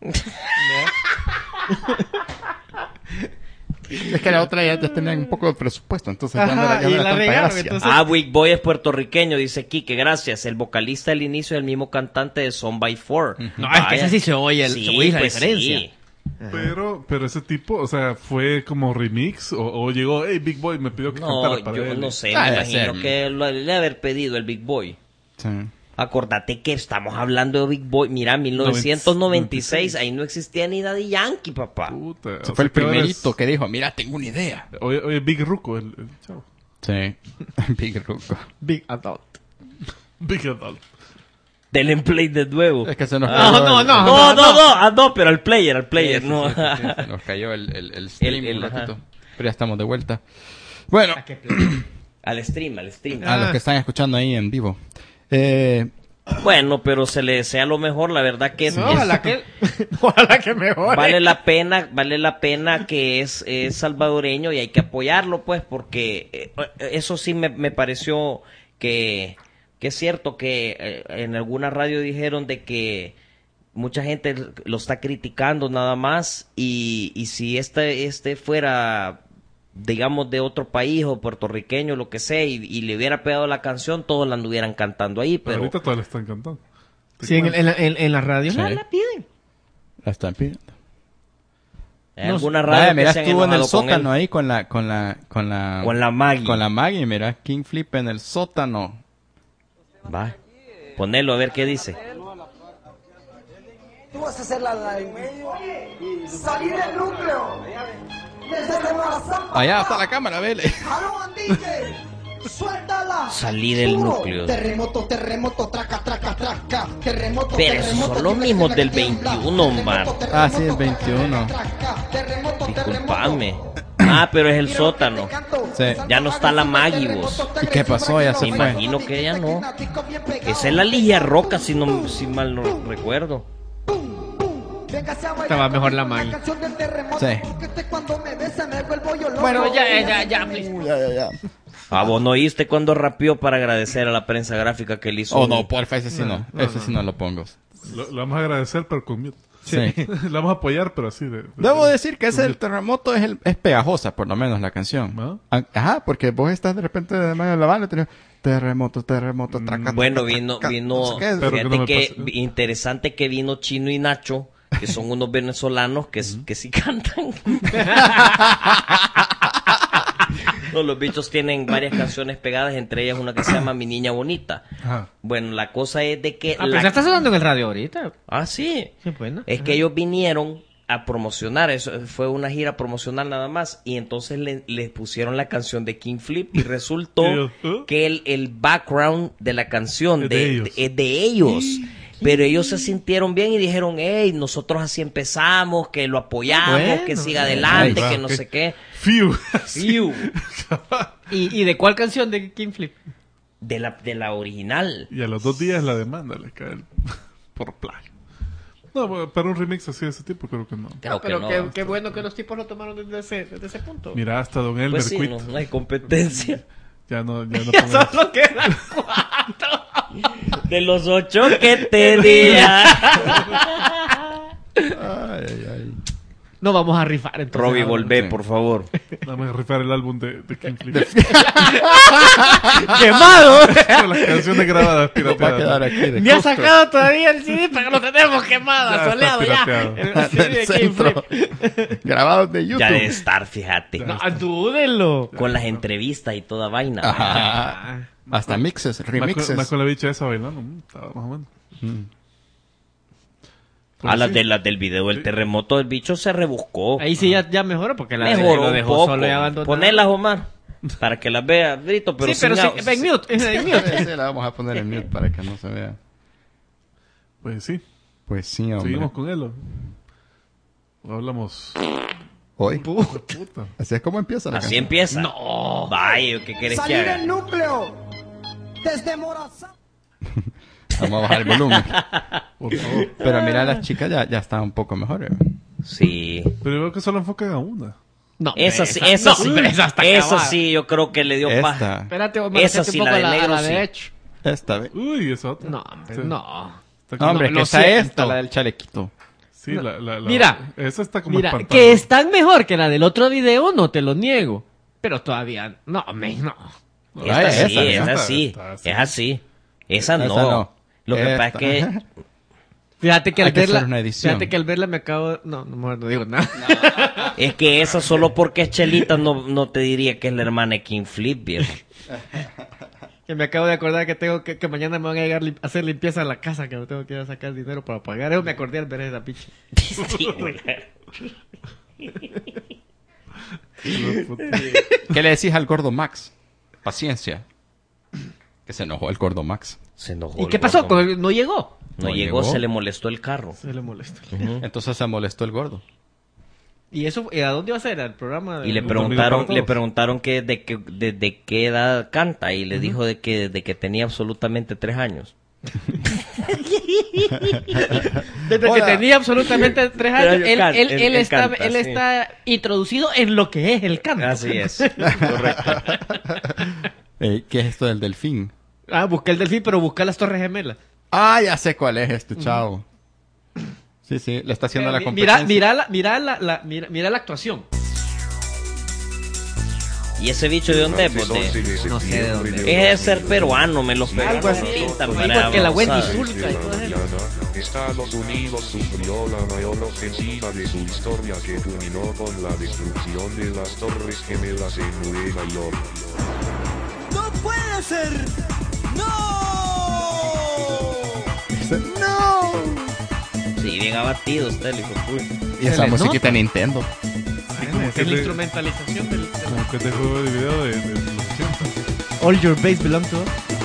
Es que la otra ya, ya tenía un poco de presupuesto, entonces ya no Ajá, era, ya y no era la tanta regaron, gracia. entonces- Ah, Big Boy es puertorriqueño, dice Quique, gracias. El vocalista del inicio es el mismo cantante de Son by Four. No, es que ese sí se oye, el- Sí, se oye la pues diferencia. sí. Pero, pero ese tipo, o sea, fue como remix o, o llegó, hey, Big Boy me pidió que No, cantara para yo él. no sé, Ah, me debe imagino ser. que lo debe haber pedido el Big Boy. Sí. Acordate que estamos hablando de Big Boy. Mira, mil novecientos noventa y seis, ahí no existía ni Daddy Yankee, papá. Puta, Ese o fue sea el que ahora primerito es- que dijo, mira, tengo una idea. Oye, oye, Big Ruco, el, el chavo. Sí. Big Ruco. Big Adult. Big Adult. Del play de nuevo. Es que se nos Ah, cayó no, el- no, No, no, no, ah, no, pero al player, al player, Sí, no. sí, sí, sí, se nos cayó el, el, el stream El- el- un ajá. ratito. Pero ya estamos de vuelta. Bueno, Al stream, al stream. a los que están escuchando ahí en vivo. Eh, Bueno, pero se le desea lo mejor, la verdad que es, No, es- ojalá que, ojalá que mejore. vale la pena, vale la pena que es, es salvadoreño y hay que apoyarlo, pues, porque eh, eso sí me, me pareció que, que es cierto que eh, en alguna radio dijeron de que mucha gente lo está criticando nada más y, y si este, este fuera, digamos, de otro país o puertorriqueño, lo que sea, y, y le hubiera pegado la canción, todos la anduvieran cantando ahí, Pero pero... ahorita todas la están cantando. Te Sí, en, cuento. en, la- en, en las radios Sí. la, la piden. la están pidiendo. Hay No, alguna Vaya, radio mira, que se han estuvo en el enojado con él. sótano ahí con la, con la, con la, Con la Maggie. con la Maggie, mira, King Flip en el sótano. Va. Ponelo a ver qué dice. Tú vas a hacer la live. Salir del núcleo. Desde Semana Santa. Allá está la cámara, vele. ¡Aló, Andique! ¡Suéltala! Salí del Duro. núcleo. Terremoto, terremoto, traca, traca, traca. Terremoto, Pero esos terremoto, son los tiembla, mismos del tiembla, veintiuno, terremoto, man. terremoto, Ah, sí, el veintiuno. traca, terremoto, Disculpame. terremoto. Ah, pero es el Mira lo que sótano. te canto. Sí. Ya no está la Maggie, vos. ¿Y qué pasó? Ya se Me fue. imagino que ella no. Esa es la Ligia Roca, si no si mal no recuerdo. Estaba mejor la Maggie. Sí. Bueno, ya, ya, ya, please. Uh, ya, ya, ya. Ah, vos no oíste cuando rapeó para agradecer a la prensa gráfica que le hizo. Oh, un- no, porfa, ese sí no. Ese sí no lo pongo. Lo, lo vamos a agradecer, pero con mute. Sí. Lo vamos a apoyar, pero así de... de- Debo de- decir que ese del terremoto es, el, es pegajosa, por lo menos, la canción. ¿Ah? Ah, Ajá, porque vos estás de repente de medio de la banda y tenés terremoto, terremoto, traca, Bueno, traca, vino, traca, vino, no sé qué. Pero que fíjate no me que pase. vi- interesante que vino Chino y Nacho, que son unos venezolanos que, s- que sí cantan. No, los bichos tienen varias canciones pegadas, entre ellas una que se llama Mi Niña Bonita. Ajá. Bueno, la cosa es de que... Ah, la- pero ya está sonando en el radio ahorita. Ah, sí. Sí, bueno. Es que ellos vinieron a promocionar, eso fue una gira promocional nada más, y entonces le, les pusieron la canción de King Flip y resultó Y ellos, ¿eh? que el, el background de la canción Es de, de ellos. de- es de ellos. Pero ellos se sintieron bien y dijeron, hey, nosotros así empezamos, que lo apoyamos, Bueno, que siga bueno. adelante, Ahí va, que no ok. sé qué. Fiu. Fiu. ¿Y, ¿Y de cuál canción de King Flip? De la, de la original. Y a los dos días la demanda le cae el- por plagio. No, para un remix así de ese tipo, creo que no. Creo Ah, pero que no. qué, qué bueno que los tipos lo tomaron desde ese, desde ese punto. Mira, hasta Don Elmer Pues sí, Quit. no, no hay competencia. Ya no, ya no Ya pongan- solo quedan cuatro. De los ocho que tenía. Ay, ay, ay. No vamos a rifar entonces. Robbie, ahora. volvé, Sí. por favor. Dame a rifar el álbum de, de King Flip. ¡Quemado! Con las canciones grabadas Nos va a quedar pirateadas. aquí de Ni ha justo sacado todavía el C D para que lo tenemos quemado, Ya está soleado ya. pirateado. El C D del de King centro. Flip. Grabados de YouTube. Ya debe estar, fíjate. No, dúdenlo. Con las entrevistas y toda vaina. Ajá. Hasta mixes, Más con, remixes. más con la bicha esa bailando. mm, Estaba más o menos. Mm. A las, sí. de, las del video del terremoto, el bicho se rebuscó. Ahí sí ya, ya mejoró porque la Mejoró lo un dejó poco. solo y abandonado. Ponelas, Omar, para que las vea, Brito, pero sí, pero sin sí, au- en mute, en mute. Ese la vamos a poner en mute para que no se vea. Pues sí, Pues sí, hombre. seguimos con él. ¿o? O hablamos. Hoy. Puta. Así es como empieza la Así canción. empieza. No. Vaya, ¿qué querés que Salir haga? el núcleo desde Morazán. Vamos a bajar el volumen. Por favor. Pero mira, las chicas ya, ya están un poco mejores. Sí. Pero yo veo que solo enfocan a una. No, Esa sí, esa, esa no, sí. hombre, esa está Esa acabada. sí, yo creo que le dio paja. Esta. Espérate, Omar, Esa acércate sí, un la poco de a la, negro a la sí. de Edge. Esta vez. Uy, esa otra. No, hombre, Sí. no. Está No, como- hombre, lo que está siento. esta, la del chalequito. Sí, la, la, la- Mira. Esa está como Mira, espantada. que están mejor que la del otro video, no te lo niego. Pero todavía, no, me, no. Esta Ay, sí, esa, es esta, así. esta, sí. Es así. Esa no. Esa no. Lo que pasa es Esta. que Fíjate que al Hay que verla, hacer una edición. fíjate que al verla me acabo, no, no, mejor no digo nada. es que esa solo porque es Chelita no, no te diría que es la hermana de King Flip, viejo. Que me acabo de acordar que tengo que, que mañana me van a llegar lim- a hacer limpieza en la casa, que me tengo que ir a sacar dinero para pagar. Eso me acordé al ver esa picha. Sí, güey. ¿Qué le decís al gordo Max? Paciencia. Que se enojó el gordo Max. Se enojó. ¿Y el qué pasó? gordo. Pues, no llegó. No, No llegó, llegó. se le molestó el carro. Se le molesta. Entonces se molestó el gordo. ¿Y eso, y a dónde iba a ser? ¿Al programa? de- Y le Un preguntaron, domingo para le todos. preguntaron que de, que de, de qué edad canta y le dijo de que, de que tenía absolutamente tres años. Desde Hola. que tenía absolutamente tres Pero años, yo él, can- él, él- él él está, canta, él sí. está introducido en lo que es el canto. Así es. Correcto. Eh, ¿Qué es esto del delfín? Ah, busca el delfín, pero busca las Torres Gemelas. Ah, ya sé cuál es este chavo. Sí, sí, le está haciendo la Eh, competencia. mira, mira, la, mira, la, la- mira, mira la actuación. ¿Y ese bicho de dónde es? Pues de- No sé de dónde. Es de ser peruano, me los Algo así. pintan Igual para que la Wendy avanzar. Zulka y todo eso. Estados Unidos sufrió la mayor ofensiva de su historia que culminó con la destrucción de las Torres Gemelas en Nueva York. ¡No puede ser! ¡No! ¡No! Sí, bien abatido usted, hijo de puta. Y esa Se le musiquita de Nintendo. Sí, como Es que, la de, instrumentalización del... del- como que de juego de video de, de los ochenta. All your bass belong to us.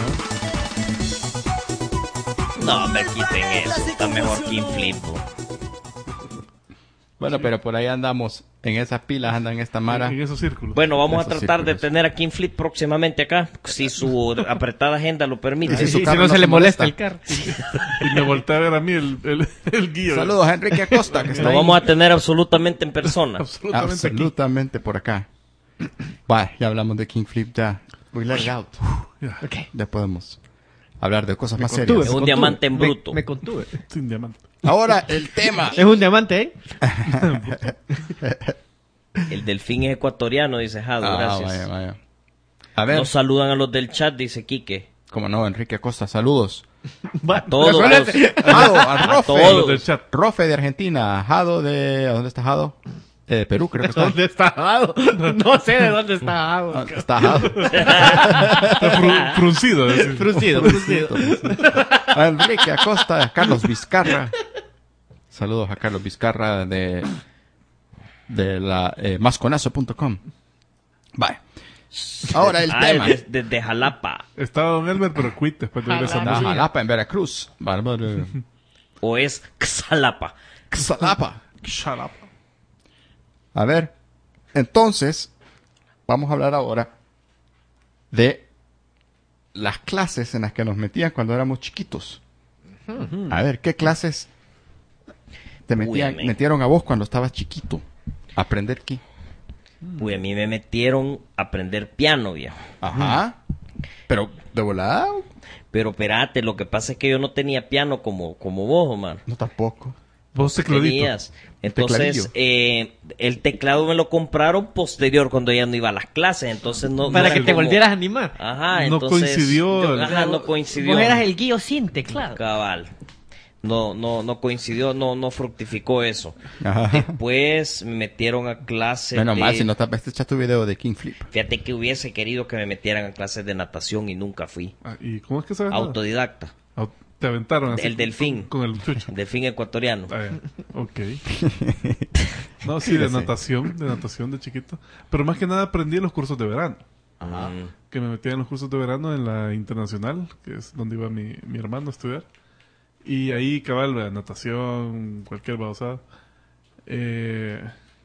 No, me quiten eso. Está mejor King Flip. bo. Bueno, pero por ahí andamos. En esas pilas andan esta mara. En esos círculos. Bueno, vamos a Esos tratar de círculos. tener a King Flip próximamente acá, si su apretada agenda lo permite. Y si Y su si carro no no se se le molesta molesta. el carro. Y me volteé a ver a mí el, el, el guía. Saludos a Enrique Acosta, que está Lo ahí. vamos a tener absolutamente en persona. Absolutamente aquí. Absolutamente por acá. Va, ya hablamos de King Flip, ya. We let it out. Ya, Ok. Ya podemos hablar de cosas más Contuve, serias. Es un me diamante en contuve. bruto. Me, me contuve. sin diamante. Ahora el tema. Es un diamante, ¿eh? El delfín es ecuatoriano, dice Jado, Ah, gracias. vaya, vaya. A ver, Nos saludan a los del chat, dice Quique. como no, Enrique Acosta, saludos. Va, todos. recuérdate. Jado, a Rofe. todos. Los del chat. Rofe de Argentina, Jado de... ¿Dónde está Jado? Eh, de Perú, creo que está. ¿Dónde está Jado? No sé de dónde está Jado. Ah, Está Jado. Está fru- fruncido. es decir. Fruncido, fruncido. A Enrique Acosta, a Carlos Vizcarra. Saludos a Carlos Vizcarra de, de la eh, masconazo punto com. Vale. Ahora el Ah, tema. es de- desde Jalapa. Estaba Don Elmer, pero quit después de ver esa Jalapa. Da música. Jalapa en Veracruz. Bárbaro. O es Xalapa. Xalapa. Shut up. A ver, entonces, vamos a hablar ahora de las clases en las que nos metían cuando éramos chiquitos. A ver, ¿qué clases te metían, Uy, metieron a vos cuando estabas chiquito? ¿Aprender qué? Pues a mí me metieron a aprender piano, viejo. Ajá. Pero, ¿de volada? Pero espérate, lo que pasa es que yo no tenía piano como, como vos, Omar. No, tampoco. Vos tecladito. Tenías. Entonces, eh, el teclado me lo compraron posterior cuando ya no iba a las clases. Entonces no. Para no que sé te cómo- volvieras a animar. Ajá, No entonces. coincidió yo- el- ajá, no coincidió. Vos eras el guío sin teclado. Cabal. No, no, no coincidió, no, no fructificó eso. Ajá. Después me metieron a clases Menos de... mal, si no te ves, echa tu video de King Flip. Fíjate que hubiese querido que me metieran a clases de natación y nunca fui. Ah, ¿y cómo es que sabes? nada? Autodidacta. Au- Te aventaron así. El delfín. Con, con el chucho. Delfín ecuatoriano. Ah, ya. Ok. No, sí, de natación, de natación de chiquito. Pero más que nada aprendí en los cursos de verano. Mm. Que me metía en los cursos de verano en la internacional, que es donde iba mi, mi hermano a estudiar. Y ahí, cabal, ¿verdad? Natación, cualquier babosada. Eh,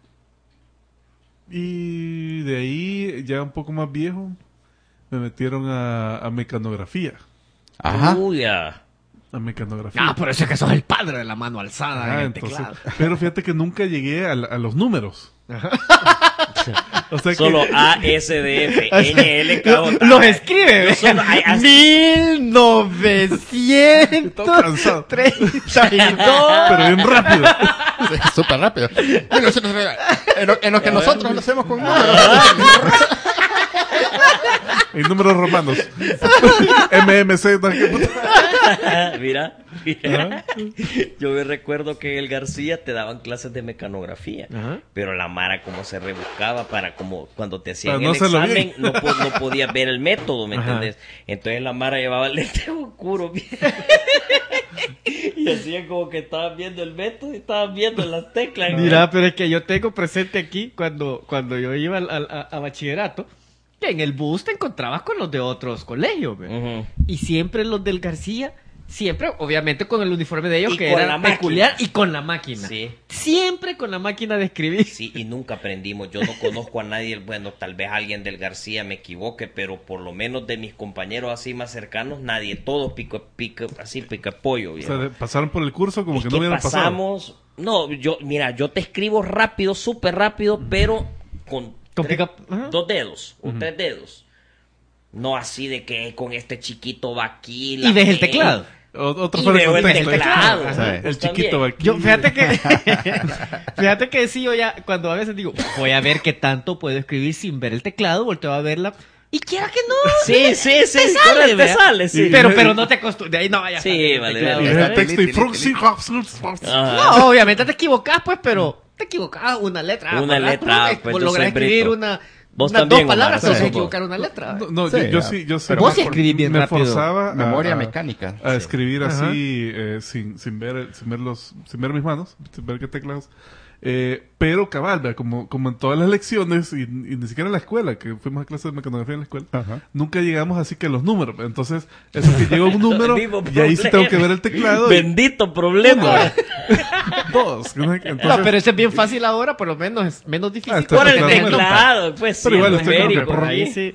y de ahí, ya un poco más viejo, me metieron a, a mecanografía. Ajá. Uy, ya. A mecanografía. Ah, por eso es que sos el padre de la mano alzada Ah, en el entonces, teclado. pero fíjate que nunca llegué a, la- a los números. O sea que- Solo A, S, D, F, N, L, K, O, T. Los escribe. Yo solo- ay, así- mil novecientos Todo cansado. treinta y dos. Pero bien rápido. Sí, súper rápido. En, nosotros- en lo, en lo que nosotros lo hacemos con números. En números romanos. M M C. ¿no? ¿Qué puta? Mira, mira. Yo me recuerdo que en el García te daban clases de mecanografía, Ajá. pero la Mara como se rebuscaba para como cuando te hacían Para no el hacerlo examen bien. no, po- no podías ver el método, ¿me Ajá. entendés? Entonces la Mara llevaba el lente oscuro bien. Y hacían como que estaban viendo el método y estaban viendo las teclas. Mira, pero es que yo tengo presente aquí cuando, cuando yo iba al- al- a, a bachillerato, que en el bus te encontrabas con los de otros colegios, ¿ve? Ujú. Y siempre los del García, siempre, obviamente con el uniforme de ellos, Y que con era la máquina. peculiar, y con la máquina. Sí. Siempre con la máquina de escribir. Sí, y nunca aprendimos. Yo no conozco a nadie, bueno, tal vez alguien del García me equivoque, pero por lo menos de mis compañeros así más cercanos, nadie, todos pico, pico, así pica pollo. O viejo. sea, de- pasaron por el curso como Es que que no hubieran pasado. pasamos, no, yo, mira, yo te escribo rápido, súper rápido, pero con, Con tres- pica- ajá. dos dedos o tres dedos. No así de que con este chiquito va aquí. la Y ves el P. teclado. O- Otro Y fuera de veo el contexto. teclado. Sí. El Pues chiquito también. va aquí. Yo, fíjate que, fíjate que sí, yo ya, cuando a veces digo, voy a ver qué tanto puedo escribir sin ver el teclado, volteo a verla, y quiera que no. Sí, sí, sí, te sale, correcto, te ¿verdad? sale, sí. Pero, pero no te acostumbras, de ahí no vayas. Sí, vale, Y vale. ves el texto y fruxi. Ajá. No, obviamente te equivocás, pues, pero te equivocás una letra. Una ¿verdad? letra, Tú, eh, pues, por yo lograr soy escribir brito. una, Vos unas también, dos palabras, Omar, te vas a sí. equivocar una letra. No, no, Sí, yo, yo ya. sí, yo sí. Pero vos sí me- escribís bien me rápido. forzaba a- Memoria a- mecánica. a escribir Ajá. así eh, sin, sin ver sin ver los sin ver mis manos, sin ver qué teclas. Eh, pero cabal, vea, como, como en todas las lecciones y, y ni siquiera en la escuela, que fuimos a clases de mecanografía en la escuela, Ajá. nunca llegamos así que a los números. Entonces, eso que llega un número El mismo y ahí sí tengo problema. que ver el teclado. y- Bendito problema. dos. Entonces, No, pero eso es bien fácil ahora, por lo menos es menos difícil. Ah, está Por el teclado, teclado, pues sí, Pero igual es estoy como que numérico, por Ahí ahí sí.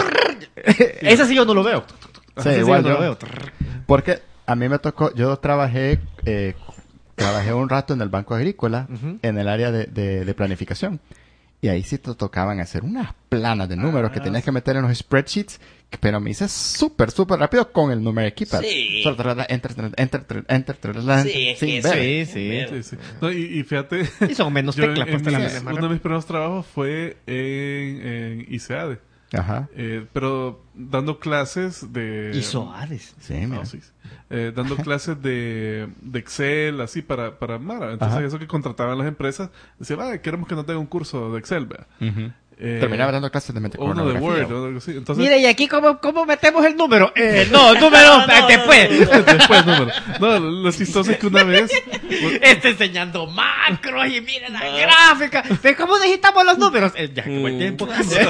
Esa sí yo no lo veo. Sí, Esa igual yo no yo. lo veo. Porque a mí me tocó, yo trabajé, eh, trabajé un rato en el Banco Agrícola, Ujú. en el área de, de, de planificación. Y ahí sí te tocaban hacer unas planas de números que tenías que meter en los spreadsheets, que- pero me hice súper, súper rápido con el número keypad. Sí. Solo tra- tra- Enter, tra- enter, tra- enter, tra- tra- Sí, es sin que ver. sí. Sí, sí. Sí, sí. No, y, y fíjate. Y son menos yo teclas, en- pues, en te la mis- metes más uno de mis primeros trabajos fue en, en I C A D E. Ajá. Eh, pero dando clases de... Y Soades. Sí, mira. No, sí. Eh, dando clases de, de Excel, así, para, para Mara. Entonces, Ajá. eso que contrataban las empresas, decían, ah, queremos que nos den un curso de Excel, vea. Ujú. Eh, Terminaba dando clases de o uno de mecanografía. Word, o algo así. Entonces, Mire, y aquí, ¿cómo, cómo metemos el número? Eh, no, número, No, no, después. después, número. No, lo chistoso es que una vez... Está enseñando macros y miren la gráfica. ¿Ves cómo necesitamos los números? Eh, ya, qué buen Mm. tiempo.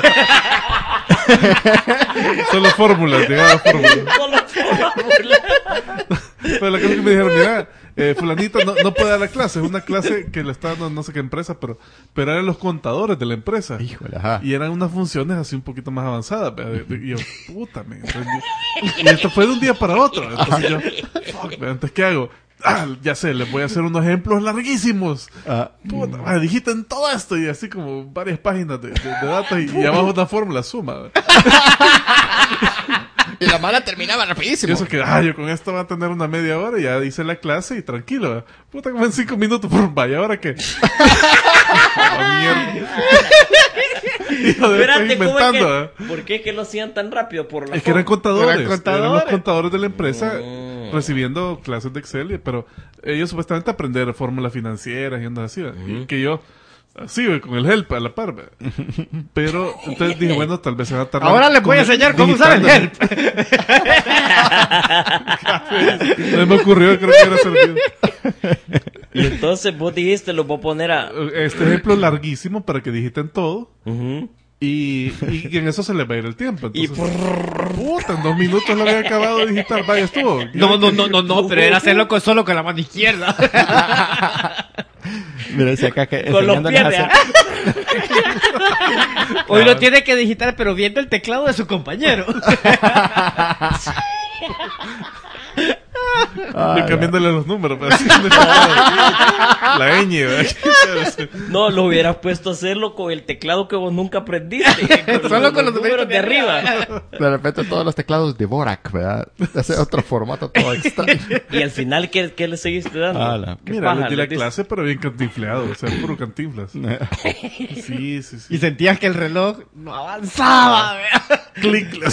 Solo fórmulas, llegaba fórmulas. Solo fórmula. Pero la cosa es que me dijeron, mira, eh, fulanito no, no puede dar la clase, es una clase que le está dando no sé qué empresa, pero, pero eran los contadores de la empresa. Híjole, ajá. Y eran unas funciones así un poquito más avanzadas. ¿verdad? De- de- Y yo, puta, me entendí. Y esto fue de un día para otro. Entonces yo, fuck, ¿verdad? entonces ¿qué hago? ah, ya sé, les voy a hacer unos ejemplos larguísimos. Ah, Puta, madre, digiten todo esto y así como varias páginas de, de, de datos y, y abajo una fórmula, suma. ¿verdad? y la mala terminaba Y rapidísimo. eso que, ah, yo con esto va a tener una media hora y ya hice la clase y tranquilo. ¿verdad? Puta, como en cinco minutos, por vaya, ¿ahora qué? Ah, mierda. Hijo de, estoy Espérate, ¿cómo es inventando. que, ¿verdad? ¿por qué es que lo hacían tan rápido? Por la Es que eran forma. contadores, Eran contadores. eran los contadores de la empresa Mm. recibiendo clases de Excel, y- pero ellos supuestamente aprender fórmulas financieras y andas así, ¿verdad? y que yo así, güey, con el help a la par, ¿verdad? Pero entonces dije, bueno, tal vez se va a tardar. Ahora les voy a con enseñar cómo usar el help. No me ocurrió, creo que era servido. Y entonces vos dijiste, lo voy a poner a... Este ejemplo larguísimo para que digiten todo. Ujú. Y, y en eso se le va a ir el tiempo. Y Entonces, puta, en dos minutos lo había acabado de digitar. Vaya, estuvo. No, no, no, no, no, pero era hacerlo con, solo con la mano izquierda. Mira, decía acá que Con los enseñándoles a pies, hacer- Hoy lo tiene que digitar, pero viendo el teclado de su compañero. Ah, Y cambiándole los números. Pero así, la ñ, ¿verdad? No, lo hubieras puesto a hacerlo con el teclado que vos nunca aprendiste. Solo con los números de arriba. De repente todos los teclados de Borac, ¿verdad? Ese otro formato todo extraño. Y al final, ¿qué, qué le seguiste dando? Ala. ¿Qué Mira, paja les di la les diste? clase, pero bien cantinfleado. O sea, puro cantinflas. Sí, sí, sí. Y sentías que el reloj no avanzaba. ¿verdad? Clic.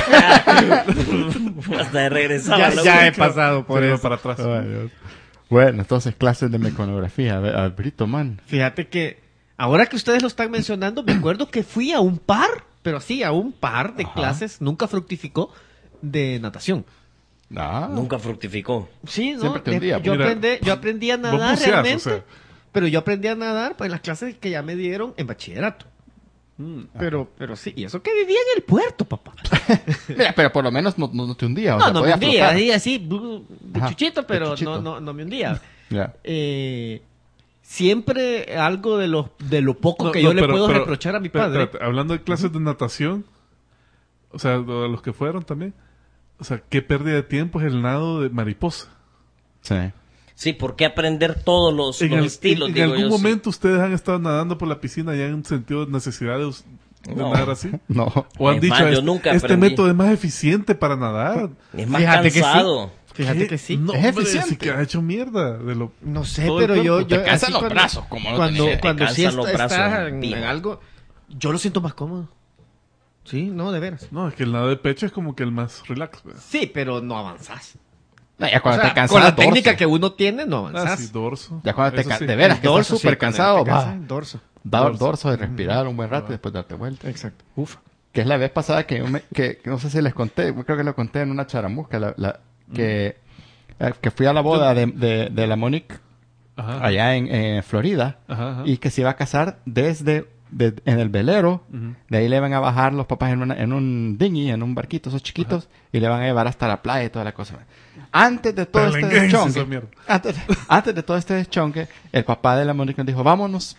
Hasta de regresar. Ya, a la ya he última. pasado por Se iba eso. para atrás. Ay, Dios. Bueno, entonces clases de mecanografía. A ver, a Brito, man. Fíjate que ahora que ustedes lo están mencionando, me acuerdo que fui a un par, pero sí, a un par de Ajá. clases, nunca fructificó, de natación. Ah, Nunca fructificó. Sí, ¿no? Siempre te De- hundía. yo, Mira, aprendí, yo aprendí a vos nadar buceás, realmente, o sea. pero yo aprendí a nadar pues, en las clases que ya me dieron en bachillerato. Mm. Pero, pero sí, y eso que vivía en el puerto, papá. Mira, pero por lo menos no, no, no te hundía. O No, sea, no me podía hundía, flotar. así, así, blu, de Ajá, chuchito, de pero chuchito. No, no, no me hundía. Ya. Eh, siempre algo de lo, de lo poco No, que no, yo le pero- puedo pero- reprochar a mi pero, padre. espérate, hablando de clases de natación, o sea, a los que fueron también, o sea, qué pérdida de tiempo es el nado de mariposa. Sí. Sí, ¿por qué aprender todos los, En, los el- estilos? en digo algún yo, momento ustedes han estado nadando por la piscina ya en un sentido de necesidad de, us- de No. nadar así. No. O han Es dicho, más, yo este, nunca este aprendí. método es más eficiente para nadar. sí. Es más Fíjate que sí. cansado. Fíjate ¿Qué? que sí. No, Es hombre, eficiente. sí que ha hecho mierda de lo... No sé, todo el pero yo, cuerpo. yo Te cansan así los cuando- brazos, como no cuando, tenés. Te cuando sí cansan los está- brazos, estás en, pijo. en algo, yo lo siento más cómodo. Sí, no, de veras. No, es que el nado de pecho es como que el más relax. ¿verdad? Sí, pero no avanzás. No, ya O cuando sea, te cansas. con la dorso. técnica que uno tiene, no Ah, avanzás. sí, dorso. Ya cuando te Eso ca- sí. de veras que estás Dorso, súper sí, cuando cansado, te va. cansas, dorso. Dar Dorso. dorso y respirar un buen rato y después darte vuelta. Exacto. Uf. Que es la vez pasada que, yo me- que, que no sé si les conté, creo que lo conté en una charamusca, la, la- que, eh, que fui a la boda de, de, de la Monique Ajá. allá en, en Florida Ajá, ajá. y que se iba a casar desde de- en el velero. Ujú. De ahí le van a bajar los papás en, una- en un dinghy, en un barquito, esos chiquitos, y le van a llevar hasta la playa y toda la cosa. Antes de todo este Talenguense esa deschongue, mierda. antes, antes de todo este deschongue, el papá de la Monique nos dijo, vámonos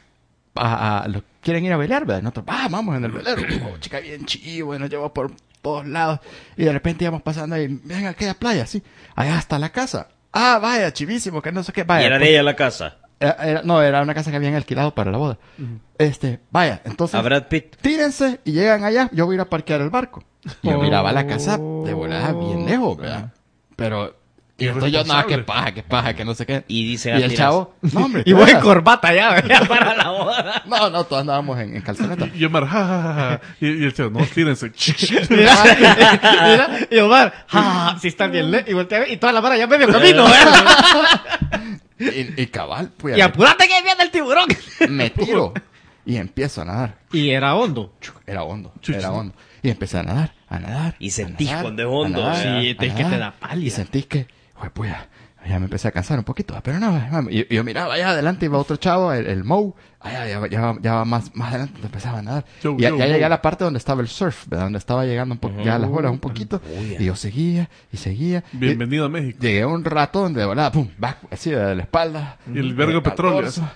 a, a- lo- quieren ir a bailar, ¿verdad? Nosotros, ah, vamos en el velero. Oh, chica bien chivo, y nos llevó por todos lados. Y de repente íbamos pasando ahí, ven a aquella playa, sí, allá hasta la casa. Ah, vaya, chivísimo, que no sé qué, vaya. y era pues, de ella la casa. era- era- no, era una casa que habían alquilado para la boda. Este, vaya, entonces, A Brad Pitt. tírense y llegan allá, yo voy a ir a parquear el barco. Y yo Oh. miraba la casa de volada bien lejos, ¿verdad? Pero, y entonces yo, no, Irresponsable. qué paja, qué paja, que no sé qué. Y dice Y el Atiras, chavo, no, hombre. Y voy en ¿verdad? corbata ya, ¿verdad? Para la boda. No, no, todos andábamos en, en calzoneta. Y Omar, ja, ja, ja, ja. Y, y el chavo, no, tírense. Mira, mira, y Omar, ja, ja, ja, sí están bien le y voltea a ver, y toda la vara ya medio camino, ¿verdad? Y, y cabal, pues, Y apúrate que viene el tiburón. me tiro y empiezo a nadar. Y era hondo. Era hondo, Chuch. era hondo. Y empecé a nadar, a nadar. Y a sentís nadar, cuando es a hondo, nadar, sí, a es que nadar. te da pálida. Y sentís que, güey, pues ya, ya me empecé a cansar un poquito, pero no, mami. Y yo miraba allá adelante, iba otro chavo, el, el Mo, allá ya, ya, ya, ya va más, más adelante, empezaba a nadar. Yo, y ya, yo, ya Mo. llegué a la parte donde estaba el surf, ¿verdad? Donde estaba llegando un poco, ya las olas un poquito. Y yo seguía, y seguía. y Bienvenido a México. llegué a un rato donde de volada, pum, back, así de la espalda. Y el vergo al petróleo. dorso.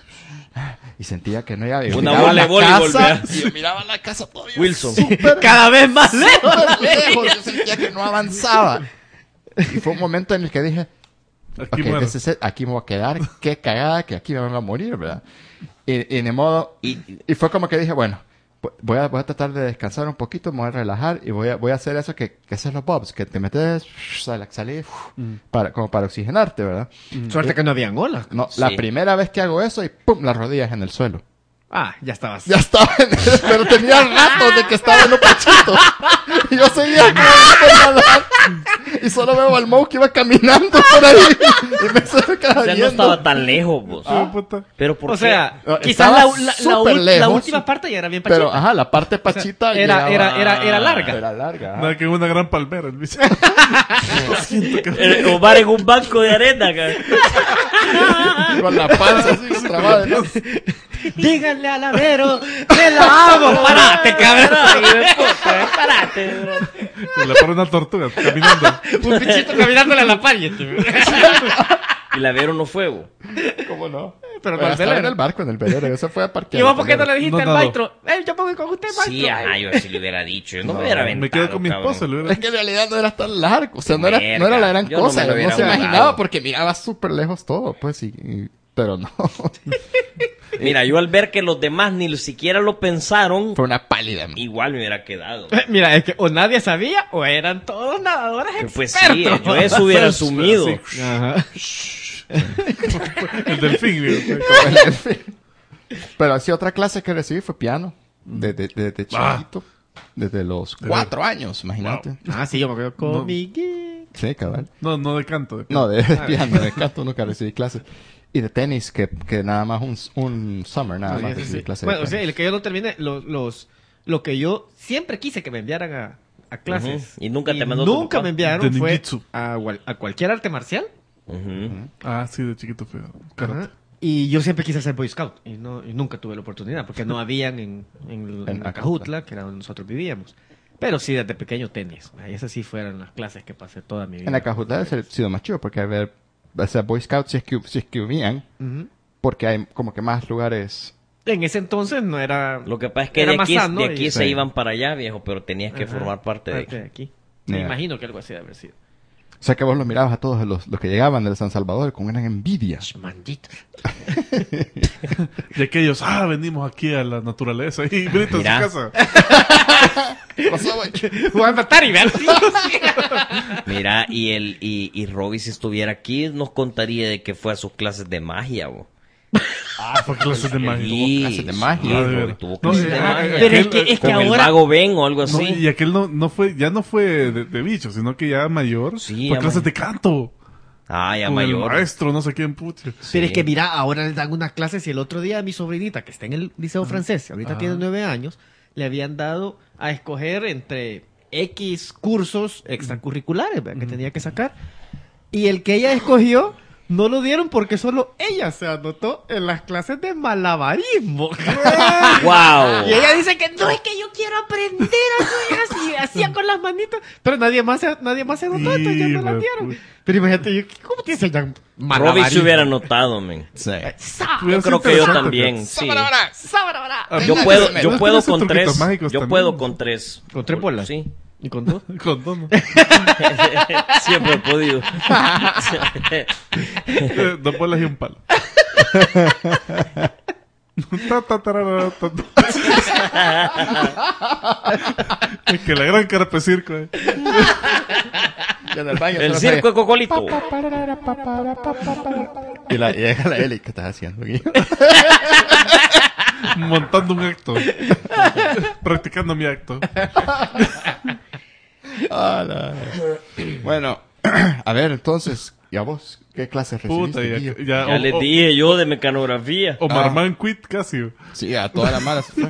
Y sentía que no iba yo Una miraba bola la de voleibol, casa, vea. y yo miraba la casa todavía Wilson. súper Cada vez más lejos. lejos, yo sentía que no avanzaba. Y fue un momento en el que dije, Aquí ok, muero. this is it, aquí me voy a quedar, qué cagada, que aquí me van a morir, ¿verdad? Y, y de modo, y, y fue como que dije, bueno, voy a, voy a tratar de descansar un poquito, me voy a relajar y voy a, voy a hacer eso que, que hacen los bobs, que te metes, sal, salís, Mm. para, como para oxigenarte, ¿verdad? Suerte que no habían olas. No, Sí. la primera vez que hago eso y pum, las rodillas en el suelo. Ah, ya estabas. Ya estaba en el, pero tenía rato de que estaba en un pachito. Y yo seguía como nadar. Y solo veo al Moe que iba caminando por ahí. Y me se quedaba O sea, no viendo. estaba tan lejos, vos. Ah, puta. Pero por O qué? sea, No, quizás estaba la, la, la, súper ul- la lejos. última parte ya era bien pachita. Pero, ajá, la parte pachita O sea, era- llegaba- era- era- era larga. Era larga, ajá. Nada que una gran palmera el bicho. Eh, Omar en un banco de arena, cabrón. Con la panza así trabada, ¿no? Díganle al Avero, me la hago. Parate, cabrón. Parate, bro. Y le pone una tortuga caminando. Un bichito caminándole a la par. y este- Y la Vero no fue, vos. ¿Cómo no? Pero Bueno, con el estaba en velero. el barco, en el velero. Eso fue a parquear. ¿Y vos por qué no le dijiste No, al no. maestro? Eh, yo me voy con usted, maestro. Sí, ajá, yo si le hubiera dicho. Yo no, me hubiera aventado, Me quedé con mi cabrón. esposa. Le hubiera Es que en realidad no era tan largo. O sea, no era, Verga, no era la gran yo no cosa. me lo No, hubiera se jugado. imaginaba porque miraba súper lejos todo, pues, y, y- pero no. Mira, yo al ver que los demás ni siquiera lo pensaron, Fue una pálida. man. igual me hubiera quedado. Mira, es que o nadie sabía o eran todos nadadores Pues expertos. sí, yo eso hubiera Sí, asumido. sí. Ajá. El delfín, digo. Pero así otra clase que recibí fue piano. Desde de, de Ah. chiquito. Desde los cuatro años, imagínate. Ah, sí, yo me quedo con No. mi gui- Sí, cabal. No, no de canto. De canto. No, de, de piano, de canto nunca recibí clases. Y de tenis, que, que nada más un, un summer, nada Sí, más sí, recibí sí. clases Bueno, de o sea, tenis. el que yo no terminé, los, los, lo que yo siempre quise que me enviaran a, a clases. Ujú. Y nunca te mandó tu Nunca papá. me enviaron De fue ninjitsu. a, cual- a cualquier arte marcial. Ujú. Ah, sí, de chiquito fue. Karate. Ajá. Y yo siempre quise ser Boy Scout y, no, y nunca tuve la oportunidad porque no habían en, en, en En Acajutla, que era donde nosotros vivíamos. Pero sí, desde pequeño tenis. Ahí esas sí fueron las clases que pasé toda mi vida. En la Cajuta ha sido más chido porque a ver, o sea, Boy Scouts si es que, si es que hubieran, Ujú. porque hay como que más lugares. En ese entonces no era... Lo que pasa es que Era de más aquí, sano de aquí y- se Sí. iban para allá, viejo, pero tenías que Ajá, formar parte de... parte de aquí. Me Yeah. imagino que algo así debe haber sido. O sea que vos los mirabas a todos los, los que llegaban de San Salvador con gran envidia. Maldito. Y aquellos, ah, venimos aquí a la naturaleza. Y grita en Mira. su casa. ¿Qué pasó, güey? Voy a matar y vean. Mira, y el y, y Robbie, si estuviera aquí, nos contaría de que fue a sus clases de magia, bo. Ah, fue clases de magia. Sí, clases de magia. sí, Ah, de Robbie veras. tuvo No, clases y- de ah, magia. Pero es que, es que Con el ahora... mago Ben o algo No, así. y aquel no, no fue, ya no fue de, de bicho, sino que ya mayor. Sí, fue ya clases mayor. de canto. Ah, ya con el mayor. maestro, no sé quién, pucha. Pero es que mira, ahora les dan unas clases y el otro día a mi sobrinita, que está en el liceo francés, ahorita Ajá. tiene nueve años, le habían dado a escoger entre X cursos extracurriculares, ¿verdad? Que tenía que sacar. Y el que ella escogió, no lo dieron porque solo ella se anotó en las clases de malabarismo. ¡Wow! Y ella dice que no, es que yo quiero aprender a hacer así, hacía con las manitas. Pero nadie más se, nadie más se anotó, entonces ya no la Hijo de dieron. puta. Pero imagínate, yo, ¿cómo te enseñan Robbie malabarismo? se hubiera notado, men. Sí. Sa- Yo Hubiera creo sido que yo interesante, también, sí. Sabrabra. Ah, Yo no, puedo, no, yo no, puedo no, con truquitos tres. mágicos Yo también. puedo con tres. ¿Con tres bolas? Sí. ¿Y con dos? Con dos, ¿no? Siempre he podido. Eh, Dos bolas y un palo. Ta, ta, tarara, ta, ta. Es que la gran carpe circo, eh. Y en el baño El solo circo de Cocolito. se- Y la, y llega la Eli, ¿qué estás haciendo, Guillo? Montando un acto. Practicando mi acto. Ah, la- Bueno, a ver, entonces, ¿y a vos? ¿Qué clases Puta, recibiste, ya, Guillo? ya, Ya o- les o- dije yo de mecanografía. Omar Ah. Man quit casi. Sí, a toda la mala se fue.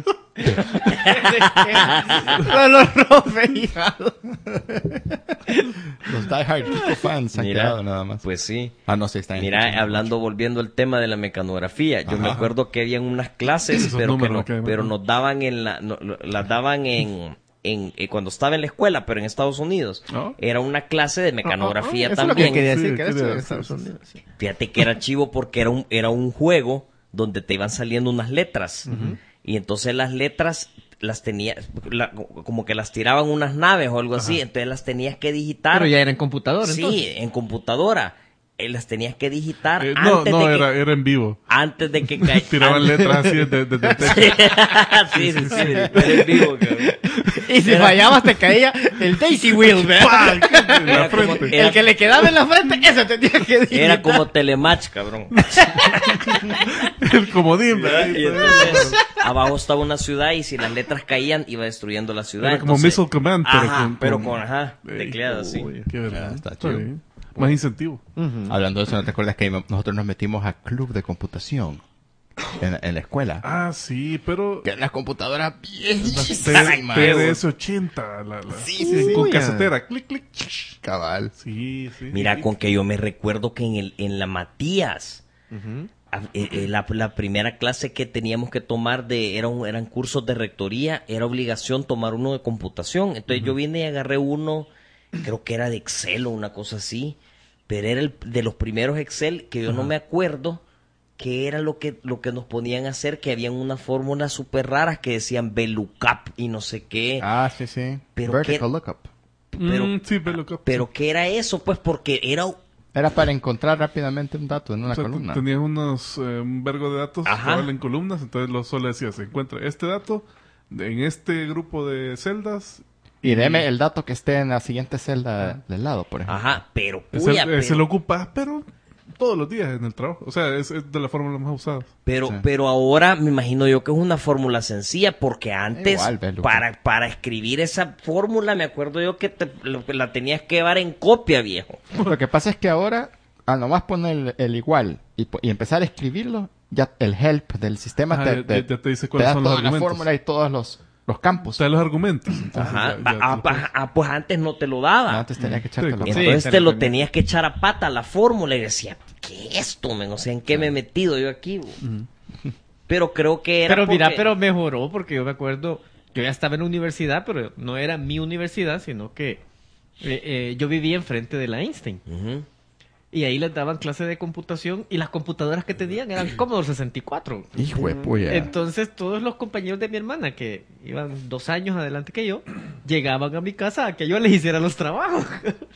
No lo robe, hijado. Los Die Hard Kiko fans han Mira, quedado nada más. pues sí. Ah, no sé, está en Mira, hablando, volviendo al tema de la mecanografía, yo me Ajá. acuerdo que habían unas clases, Esos pero que números no, me caen mal. pero nos daban en la, no, lo- las daban en, en, eh, cuando estaba en la escuela, pero en Estados Unidos. ¿No? Era una clase de mecanografía Eso es lo que también. quería Sí, decir, que quería eso en decir, Estados sí, sí. Unidos. Sí. Fíjate que era chivo porque era un, era un juego donde te iban saliendo unas letras. Y entonces las letras las tenías, la- como que las tiraban unas naves o algo así, entonces las tenías que digitar. Pero ya era en computador, Sí, entonces. en computadora. eh, las tenías que digitar Eh, no, antes no, de era, que... era en vivo. Antes de que caiga... Tiraban letras así desde desde el techo. sí, sí, sí, era en vivo, cabrón. Y si fallabas te caía el Daisy Wheel, ¿verdad? En la Era como- frente. era- El que le quedaba en la frente, ese tenía que digitar. Era como Telematch, cabrón. El comodín, ¿verdad? Y entonces, abajo estaba una ciudad y si las letras caían, iba destruyendo la ciudad. Era como Entonces- Missile Command, pero Ajá, con- pero con- con, ajá, Ey, tecleadas, sí. uy, qué verdad. Ah, está Está chido. bien. Más incentivo. Hablando de eso, ¿no te acuerdas que nosotros nos metimos a club de computación en, en la escuela? Ah, sí, pero... Que eran las computadoras T- viejísimas. T D S ochenta. La, la, Sí, sí, sí. Con Uy, casetera. Clic, clic. Cabal. Sí, sí. Mira, con que yo me recuerdo que en el en la Matías, a- eh, eh, la, la primera clase que teníamos que tomar de era un- eran cursos de rectoría, era obligación tomar uno de computación. Entonces yo vine y agarré uno, creo que era de Excel o una cosa así, pero era el, de los primeros Excel que yo no me acuerdo qué era lo que lo que nos ponían a hacer, que habían unas fórmulas súper raras que decían V lookup y no sé qué. Ah, sí, sí. Pero Vertical qué- lookup. pero- Mm, sí, ve lo que- Pero ¿qué era eso? Pues porque era... Era para encontrar rápidamente un dato en una O sea, columna. tenías unos, eh, un vergo de datos Ajá. cabal, en columnas, entonces lo solo decías, se encuentra este dato en este grupo de celdas. Y deme el dato que esté en la siguiente celda del lado, por ejemplo. Ajá, pero... Ese, puya, ese pero- lo ocupas, pero todos los días en el trabajo. O sea, es, es de la fórmula más usada. Pero, Sí. pero ahora me imagino yo que es una fórmula sencilla, porque antes, Igual, ve, Luca. para, para escribir esa fórmula, me acuerdo yo que te- lo que la tenías que llevar en copia, viejo. Lo que pasa es que ahora, al nomás poner el, el igual y, po- y empezar a escribirlo, ya el help del sistema Ah, te, ya- te- ya te dice te cuáles da son los toda la argumentos. fórmula y todos los, los campos. O sea, los argumentos. Entonces, Ajá. ya- ya Ah, te lo puedes- ah, ah, pues antes no te lo daba. No, antes tenía que echarte Sí, los Y sí, entonces te te lo lo tenía. tenías que echar a pata la fórmula y decía, ¿qué es esto, men? O sea, ¿en qué me he metido yo aquí? bo? Pero creo que era Pero mira, porque- pero mejoró porque yo me acuerdo, yo ya estaba en la universidad, pero no era mi universidad, sino que eh, eh, yo vivía enfrente de la Einstein. Ujú. Y ahí les daban clase de computación y las computadoras que tenían eran Commodore sesenta y cuatro. Hijo de puya. Entonces todos los compañeros de mi hermana que iban dos años adelante que yo, llegaban a mi casa a que yo les hiciera los trabajos.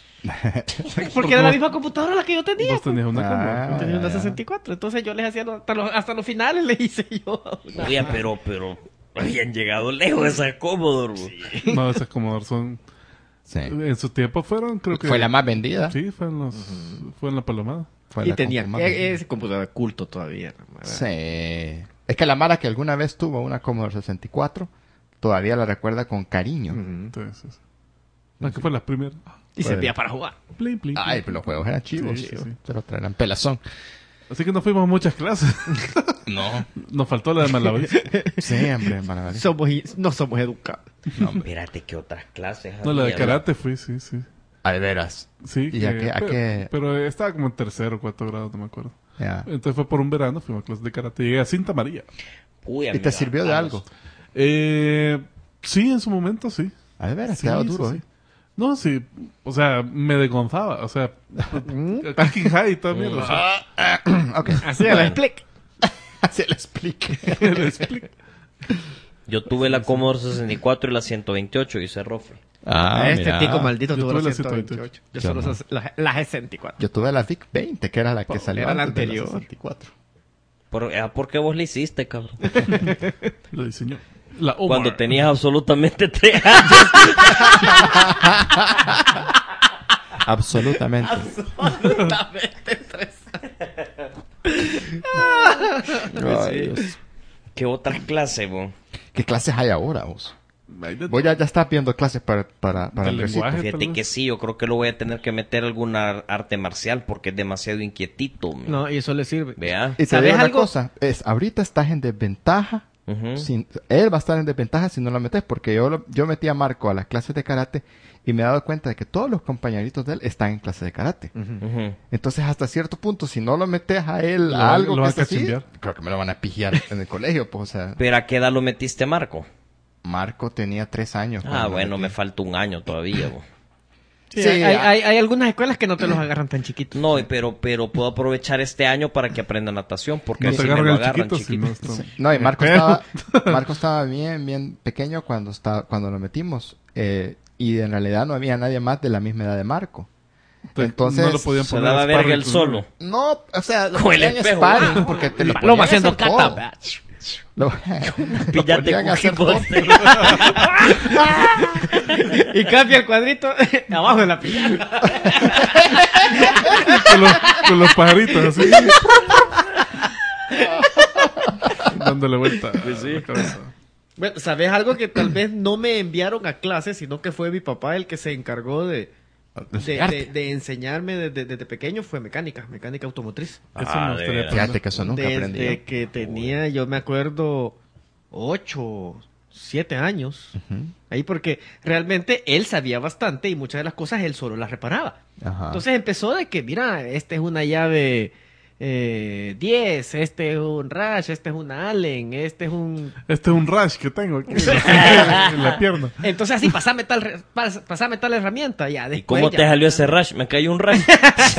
Porque era la misma computadora la que yo tenía. Vos tenías una Ah, cámara. Yo tenía ya, una ya. sesenta y cuatro. Entonces yo les hacía los- hasta los, hasta los finales les hice yo. una- Oye, pero, pero, habían llegado lejos esas Commodore, bo. No, esas Commodore son... Sí. En su tiempo fueron, creo que... Fue la más vendida. Sí, fue en, los, fue en la palomada. Fue Y la tenía compu más e- vendida. ese computador culto todavía. ¿no? Sí. Es que la Mara que alguna vez tuvo una Commodore sesenta y cuatro, todavía la recuerda con cariño. Ujú. Entonces, la que fue la primera. Y Fue- servía para jugar. Plin, plin, Ay, plin. pero los juegos eran chivos. Sí, sí, sí. Se los traerán pelazón. Así que no fuimos a muchas clases. No. Nos faltó la de Malabar. Sí, hombre, maravilla. Somos, i- no somos educados. No, hombre. Espérate, ¿qué otras clases No, la de había? karate fui, sí, sí. A de veras. Sí, ¿Y a que- qué- a pero, qué? pero estaba como en tercero o cuarto grado, no me acuerdo. Ya. Entonces fue por un verano, fuimos a clases de karate. Llegué a cinta amarilla. Uy, ¿Y amiga, te sirvió de vamos. algo? Eh, sí, en su momento sí. A de veras, Sí, te ha dado sí, duro, sí. ¿eh? No, sí. O sea, me desgonzaba. O sea, kicking high y toda mierda. O sea, Ok. Así era el explic. Así le explique. el split. Yo tuve la Commodore sesenta y cuatro y la ciento veintiocho, dice Rofe. Ah, este mira. tico maldito Yo tuvo tuve la la ciento ciento veintiocho. Yo Yo solo no. esas- la, la sesenta y cuatro. Yo tuve la VIC veinte, que era la que salió era la antes de anterior. sesenta y cuatro. Por, ah, ¿por qué vos le hiciste, cabrón? Lo diseñó. La Omar. Cuando tenías absolutamente tres años. Absolutamente. Ay, Dios. ¿Qué otras clases, vos? ¿Qué clases hay ahora, vos? Ay, de- Vos ya, ya estás viendo clases para, para, para Del el recito. lenguaje. Fíjate tal que vez. sí, yo creo que lo voy a tener que meter alguna ar- arte marcial porque es demasiado inquietito. men. No, y eso le sirve. Vea. Y te ¿Sabes digo una algo? cosa, es, ahorita estás en desventaja. Ujú. sin- él va a estar en desventaja si no lo metes, porque yo, lo- yo metí a Marco a las clases de karate y me he dado cuenta de que todos los compañeritos de él están en clases de karate. Ujú. Entonces, hasta cierto punto, si no lo metes a él Lo a van- algo lo que van es a así, cachimbear. creo que me lo van a pijar en el colegio. Pues, o sea, ¿Pero a qué edad lo metiste, Marco? Marco tenía tres años. Ah, cuando lo bueno, metí. me falta un año todavía. vos. Sí, Sí, hay, hay, ah. hay- hay algunas escuelas que no te los agarran tan chiquitos. No, pero, pero puedo aprovechar este año para que aprenda natación porque No si te me lo agarran el agarran chiquito, si no chiquito. está- No, y Marco Pero- estaba, Marco estaba bien, bien pequeño cuando estaba, cuando lo metimos. eh, y en realidad no había nadie más de la misma edad de Marco. Entonces, no lo podían Se poner daba a verga sparring el con- solo. no, o sea, lo Con el ponían espejo. sparring porque te lo Paloma ponían a haciendo hacer todo. cata. Lo, lo Píllate ponían a hacer todo. cujipote. Y cambia el cuadrito abajo de la pijama. con, los, con los pajaritos así. Dándole vuelta Pues sí. a la cabeza. Bueno, ¿sabes algo que tal vez no me enviaron a clases, sino que fue mi papá el que se encargó de, de, de- de enseñarme desde, desde pequeño? Fue mecánica, mecánica automotriz. Eso Ah, me de gustaría veras. aprender. Fíjate que eso nunca Desde aprendí. que tenía, yo me acuerdo, ocho, siete años. Ahí porque realmente él sabía bastante y muchas de las cosas él solo las reparaba. Ajá. Entonces empezó de que, mira, esta es una llave eh, diez, este es un Rush, este es una Allen, este es un... Este es un rash que tengo aquí en la, en la pierna. Entonces así, pasame tal, re- pas- pasame tal herramienta, ya ¿Y después... cómo ya- te salió ese rash? Me cayó un rash.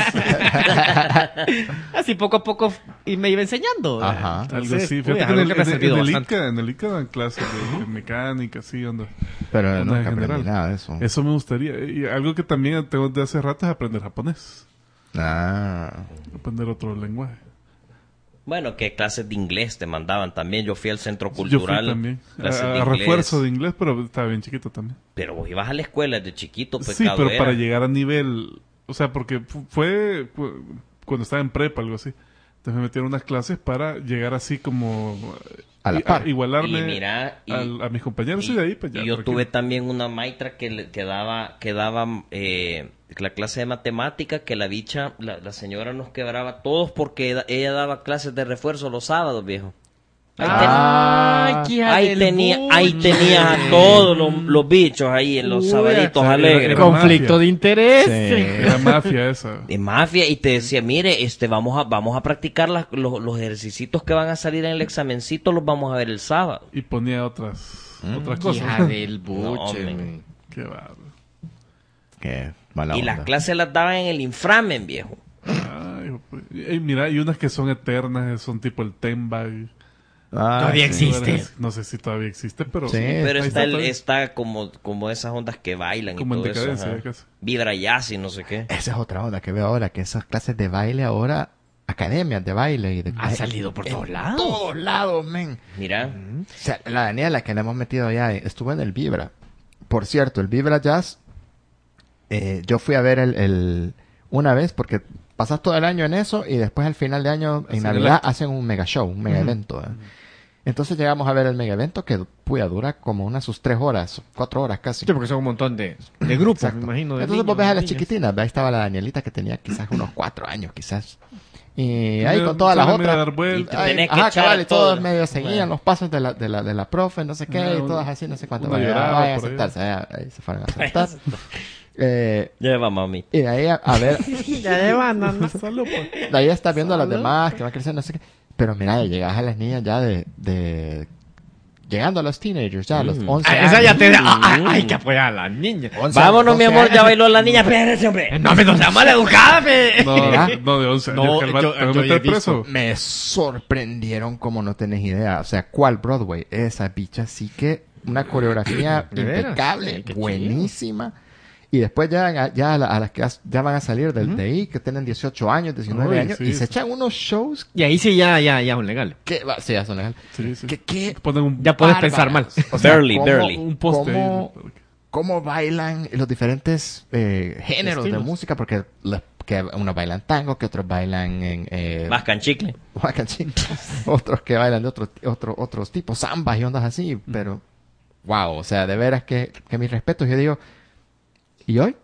Así poco a poco y me iba enseñando. Ajá. Algo Entonces, así. uy, Fíjate que algo en el, que me ha en el- servido en el bastante. ICA, en el ICA dan clases de, de mecánica, sí, onda. Pero onda nunca en aprendí general. nada de eso. Eso me gustaría. Y algo que también tengo de hace rato es aprender japonés. Ah. Aprender otro lenguaje. Bueno, que clases de inglés te mandaban también. Yo fui al centro Yo fui cultural. también. clases A, de a inglés. refuerzo de inglés, pero estaba bien chiquito también. Pero vos ibas a la escuela desde chiquito, pecado Sí, pero era. para llegar a nivel... O sea, porque fu- fue, fue cuando estaba en prepa, algo así. Entonces me metieron unas clases para llegar así como... A la i- par. igualarme Y mira, y- al- a mis compañeros y, de ahí pues ya. y yo tranquilo. tuve también una maestra que, le- que daba, que daba eh, la clase de matemática, que la bicha, la, la señora nos quebraba todos porque ella- ella daba clases de refuerzo los sábados, viejo. Ahí, Ah. qué hija ahí del tenía, buche. ahí tenías a todos los, los bichos ahí en los Uy, sabaditos era- alegres. era- Conflicto mafia. de interés. Sí. Era mafia esa. De mafia, y te decía, mire, este vamos a vamos a practicar las- los, los ejercicios que van a salir en el examencito, los vamos a ver el sábado. Y ponía otras, Mm, otras cosas. Hija del No, buche. hombre. man. Qué bárbaro. Qué mala Y onda. las clases las daban en el inframen, viejo. Ay, pues, y mira, hay unas que son eternas, son tipo el Tenbag. Ah, Todavía sí. existe. No sé si todavía existe, pero... Sí. Pero ahí está, el- todavía. está como, como esas ondas que bailan Como y en todo eso. decadencia, ajá. ya casi. Vibra jazz y no sé qué. Esa es otra onda que veo ahora, que esas clases de baile ahora, academias de baile y de... Ha salido por en todos lados. todos lados, men. Mira, O sea, la Daniela que le hemos metido allá, eh, estuvo en el Vibra. Por cierto, el Vibra Jazz, eh, yo fui a ver el, el- una vez porque pasas todo el año en eso y después al final de año, en Hacen Navidad, el- hacen un mega show, un mega evento. ¿eh? Entonces llegamos a ver el mega evento que puya, dura como unas sus tres horas, cuatro horas casi. Sí, porque son un montón de, de grupos, Exacto. me imagino. De Entonces niños, vos ves a las niñas. chiquitinas, ¿ve? Ahí estaba la Danielita que tenía quizás unos cuatro años, quizás. Y ahí Medio- con todas las sale medio a otras. dar vueltas. Y te Ay, tenés que ajá, echar cabal, y todo. todos medio seguían Bueno. los pasos de la, de la, de la profe, no sé qué, Ah, y un- todas así, no sé cuánto. uno Vaya, lloraba vaya a por ahí. sentarse, allá, ahí se fueron a sentar. eh, ya va mami. y de ahí a, a ver, Ya de banda, ¿no? de ahí estás viendo a las demás que van creciendo, no sé qué. Pero mira, llegas a las niñas ya de, de llegando a los teenagers, ya a los Mm. once Ah, años. esa ya te... ah, ah, hay que apoyar a las niñas. once, Vámonos, mi doce amor, ya años. bailó la niña. Espérate, hombre. No, me no sea mal educada, me. No, Mira. no, de once años. No, Calma, yo- te van a yo meter he visto- preso. Me sorprendieron como no tenés idea. O sea, ¿cuál Broadway? Esa bicha sí que una coreografía ¿De veras? impecable, Sí, qué chido. buenísima. Y después ya, a- ya a, la- a las que as- ya van a salir del de ahí, que tienen dieciocho años, diecinueve Uy, años, sí, y se sí. echan unos shows Y ahí sí ya, ya, ya, un legal. que, va- sí, ya son legales. Sí, sí. Que, que Ponen un... Ya puedes pensar mal. bárbaros. O sea, Barely, cómo- barely. un poste cómo- ahí. cómo bailan los diferentes eh, géneros Estilos. de música, porque la- que unos bailan tango, que otros bailan en eh, Vascan chicle. guacachín, otros que bailan de otros otro, otros tipos, zambas y ondas así, pero wow, o sea, de veras que, que mis respetos, yo digo, ¿y hoy?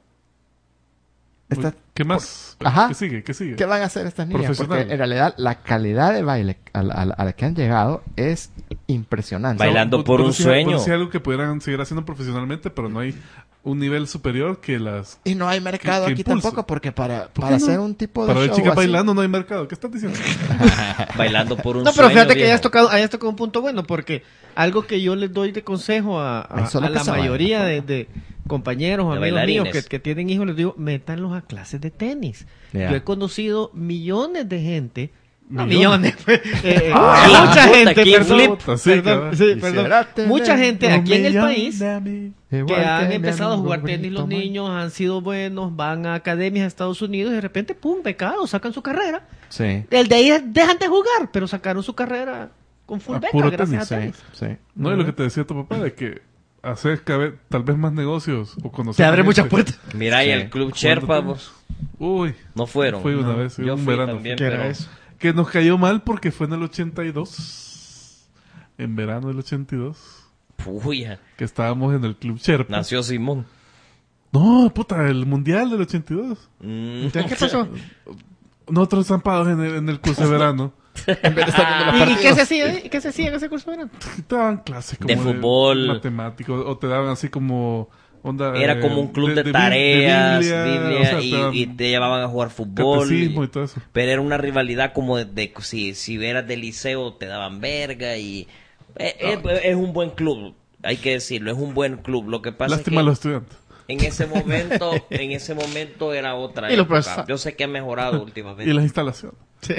Esta- ¿Qué más? Ajá. ¿Qué sigue? ¿Qué sigue? ¿Qué van a hacer estas niñas? Porque Profesional. en realidad la calidad de baile a la, a la- a la que han llegado es impresionante. Bailando por un sí- sueño. sí algo que pudieran seguir haciendo profesionalmente, pero no hay un nivel superior que las... Y no hay mercado ¿Qué- qué aquí impulso? tampoco, porque para, ¿Por para qué no? hacer un tipo de Para ver show chicas así- bailando no hay mercado. ¿Qué estás diciendo? Bailando por un No, pero sueño, fíjate que ya viejo. has tocado, hayas tocado un punto bueno, porque algo que yo les doy de consejo a, a- Ay, solo a que la se mayoría baila. de, de compañeros o De amigos míos bailarines. que, que tienen hijos, les digo, métanlos a clases de tenis. Ya. Yo he conocido millones de gente No, millones. pues. Eh, Ah, mucha puta, gente, King perdón, Flip. Sí, perdón, cabrón. sí, perdón. Mucha gente aquí en el país Igual que han mi empezado a amigo jugar tenis los Bonito Man. niños, han sido buenos, van a academias de Estados Unidos y de repente, pum, becados, sacan su carrera. Sí. El de ahí dejan de jugar, pero sacaron su carrera con full A beca, puro gracias Sí, a tenis. sí. No, y lo que te decía tu papá de que hacer cabe- tal vez más negocios o conocer Te abre gente. muchas puertas. Mira, y Sí. el Club Jugando Sherpa, tenis. vos, Uy, no fueron. fui una No, vez, Yo un fui verano. también, ¿Qué era pero eso? Que nos cayó mal porque fue en el ochenta y dos. En verano del ochenta y dos. puya, Que estábamos en el Club Sherpa. nació Simón. No, puta, el mundial del ochenta y dos. Mm. Entonces, ¿qué pasó? Nosotros zampados en el, en el curso de verano. En vez de estar viendo los ¿Y, y qué partidos. se hacía ahí? ¿Qué se hacía en ese curso de verano? Te daban clases como De fútbol. matemáticos, o te daban así como onda, Era eh, como un club de, bi- tareas, Biblia, Biblia, o sea, y, te daban y te llevaban a jugar fútbol. catecismo y- y todo eso. Pero era una rivalidad como de, de- si, si eras de liceo te daban verga y es, es- es un buen club, hay que decirlo, es un buen club. Lo que pasa Lástima a es los que estudiantes. en ese momento, en ese momento era otra Y los época. profesores. Yo sé que ha mejorado Y últimamente. las instalaciones. Sí.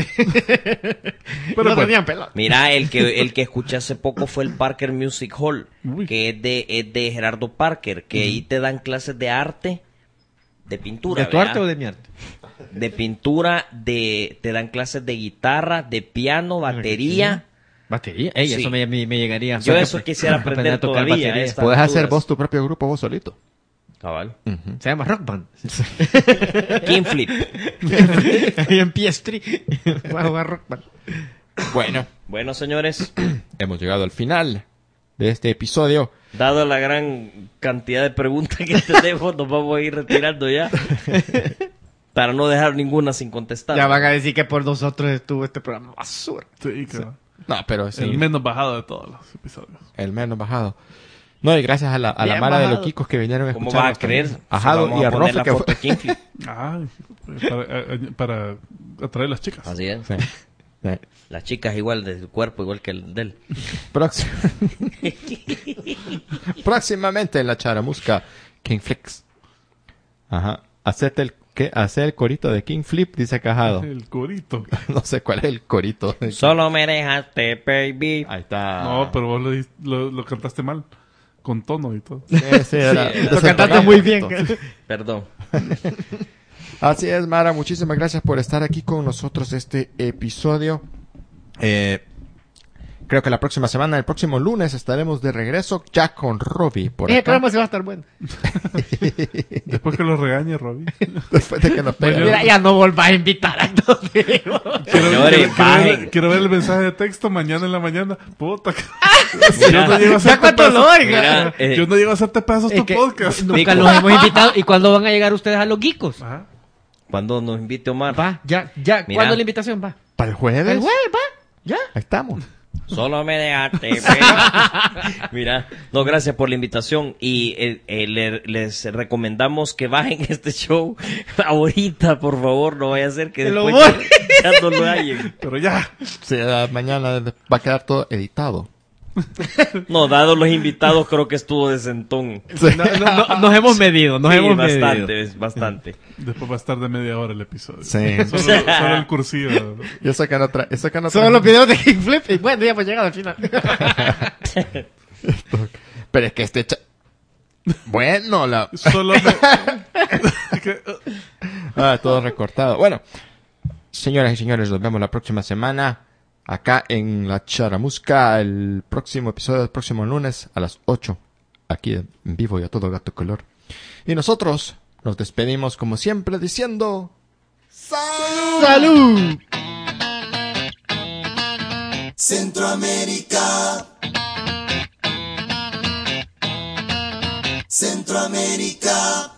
Pero no pues, tenían pelota. Mira, el que el que escuché hace poco fue el Parker Music Hall, Uy. que es de, es de Gerardo Parker, que ahí te dan clases de arte, de pintura. ¿De tu ¿verdad? arte o de mi arte? De pintura, de te dan clases de guitarra, de piano, batería. Batería. Ey, Sí. eso me, me, me llegaría. Yo O sea, eso que- quisiera aprender a tocar todavía. batería. a estas Puedes hacer alturas. vos tu propio grupo vos solito. Cabal. Se llama Rock Band. King Flip. Ahí en P S tres. Voy a jugar Rock Band. Bueno, Bueno, señores, hemos llegado al final de este episodio. dado la gran cantidad de preguntas que tenemos, nos vamos a ir retirando ya. Para no dejar ninguna sin contestar. Ya van a decir que por nosotros estuvo este programa basura. sí, cabrón. No, pero sí, El menos bajado de todos los episodios. el menos bajado. No, y gracias a la, a la Bien mara de bajado. los kikos que vinieron a ¿Cómo escuchar. vas a creer? A Si Jado vamos y a poner Rofe la que foto fue... de King Flip. Ay, para, a- a- para atraer las chicas. Así es. Sí. Sí. Las chicas igual de su cuerpo, igual que el de él. Próxim- Próximamente en la charamusca, King Flex. Ajá. Hacete el, ¿qué? Hacer el corito de King Flip, dice Cajado. El corito. No sé cuál es el corito. Solo me dejaste, baby. Ahí está. No, pero vos lo, di- lo, lo cantaste mal. Con tono y todo. Sí, sí, era- Sí, ese Lo es el cantaste programa. muy bien. Perdón. Así es, Mara. Muchísimas gracias por estar aquí con nosotros este episodio. Eh, creo que la próxima semana, el próximo lunes, estaremos de regreso ya con Robbie por Ese acá. programa se va a estar bueno. Después que lo regañe, Robbie. Después de que nos pegue. Mira, ya no volvás a invitar a todos. Quiero, Señores, quiero- quiero bajen. ver, quiero ver el mensaje de texto mañana en la mañana. Puta. que- Yo no llego a Ya hacerte cuánto lo pedazos. oiga. Mira, eh, Yo no llego a hacerte pedazos Es tu que podcast. nunca Pico. los hemos invitado. ¿Y cuándo van a llegar ustedes a los geekos? Ajá. cuando nos invite Omar. Va, ya, ya. Mira. ¿Cuándo es la invitación? Va. ¿Para el jueves? El jueves, va. Ya. Ahí estamos. Solo me dejaste. baby. Mira, no, gracias por la invitación y eh, eh, le- les recomendamos que bajen este show ahorita, por favor, no vaya a ser que Te lo después voy. ya, ya no lo hallen. Pero ya. Sí, ah, mañana va a quedar todo editado. No, dados los invitados, creo que estuvo de sentón. No, no, no, nos hemos medido, nos Sí, hemos bastante, medido. es bastante. Después va a estar de media hora el episodio. Sí. Solo, solo el cursivo. Yo sé que no trae. Eso que no Son trae- los videos de Kickflip y bueno, ya hemos llegado al final. Pero es que este. cha- Bueno, la. Solo me... que- Ah, todo recortado. Bueno, señoras y señores, nos vemos la próxima semana. Acá en la Charamusca, el próximo episodio, el próximo lunes a las ocho. Aquí en vivo y a todo gato color. Y nosotros nos despedimos como siempre diciendo... ¡Salud! Centroamérica. Centroamérica.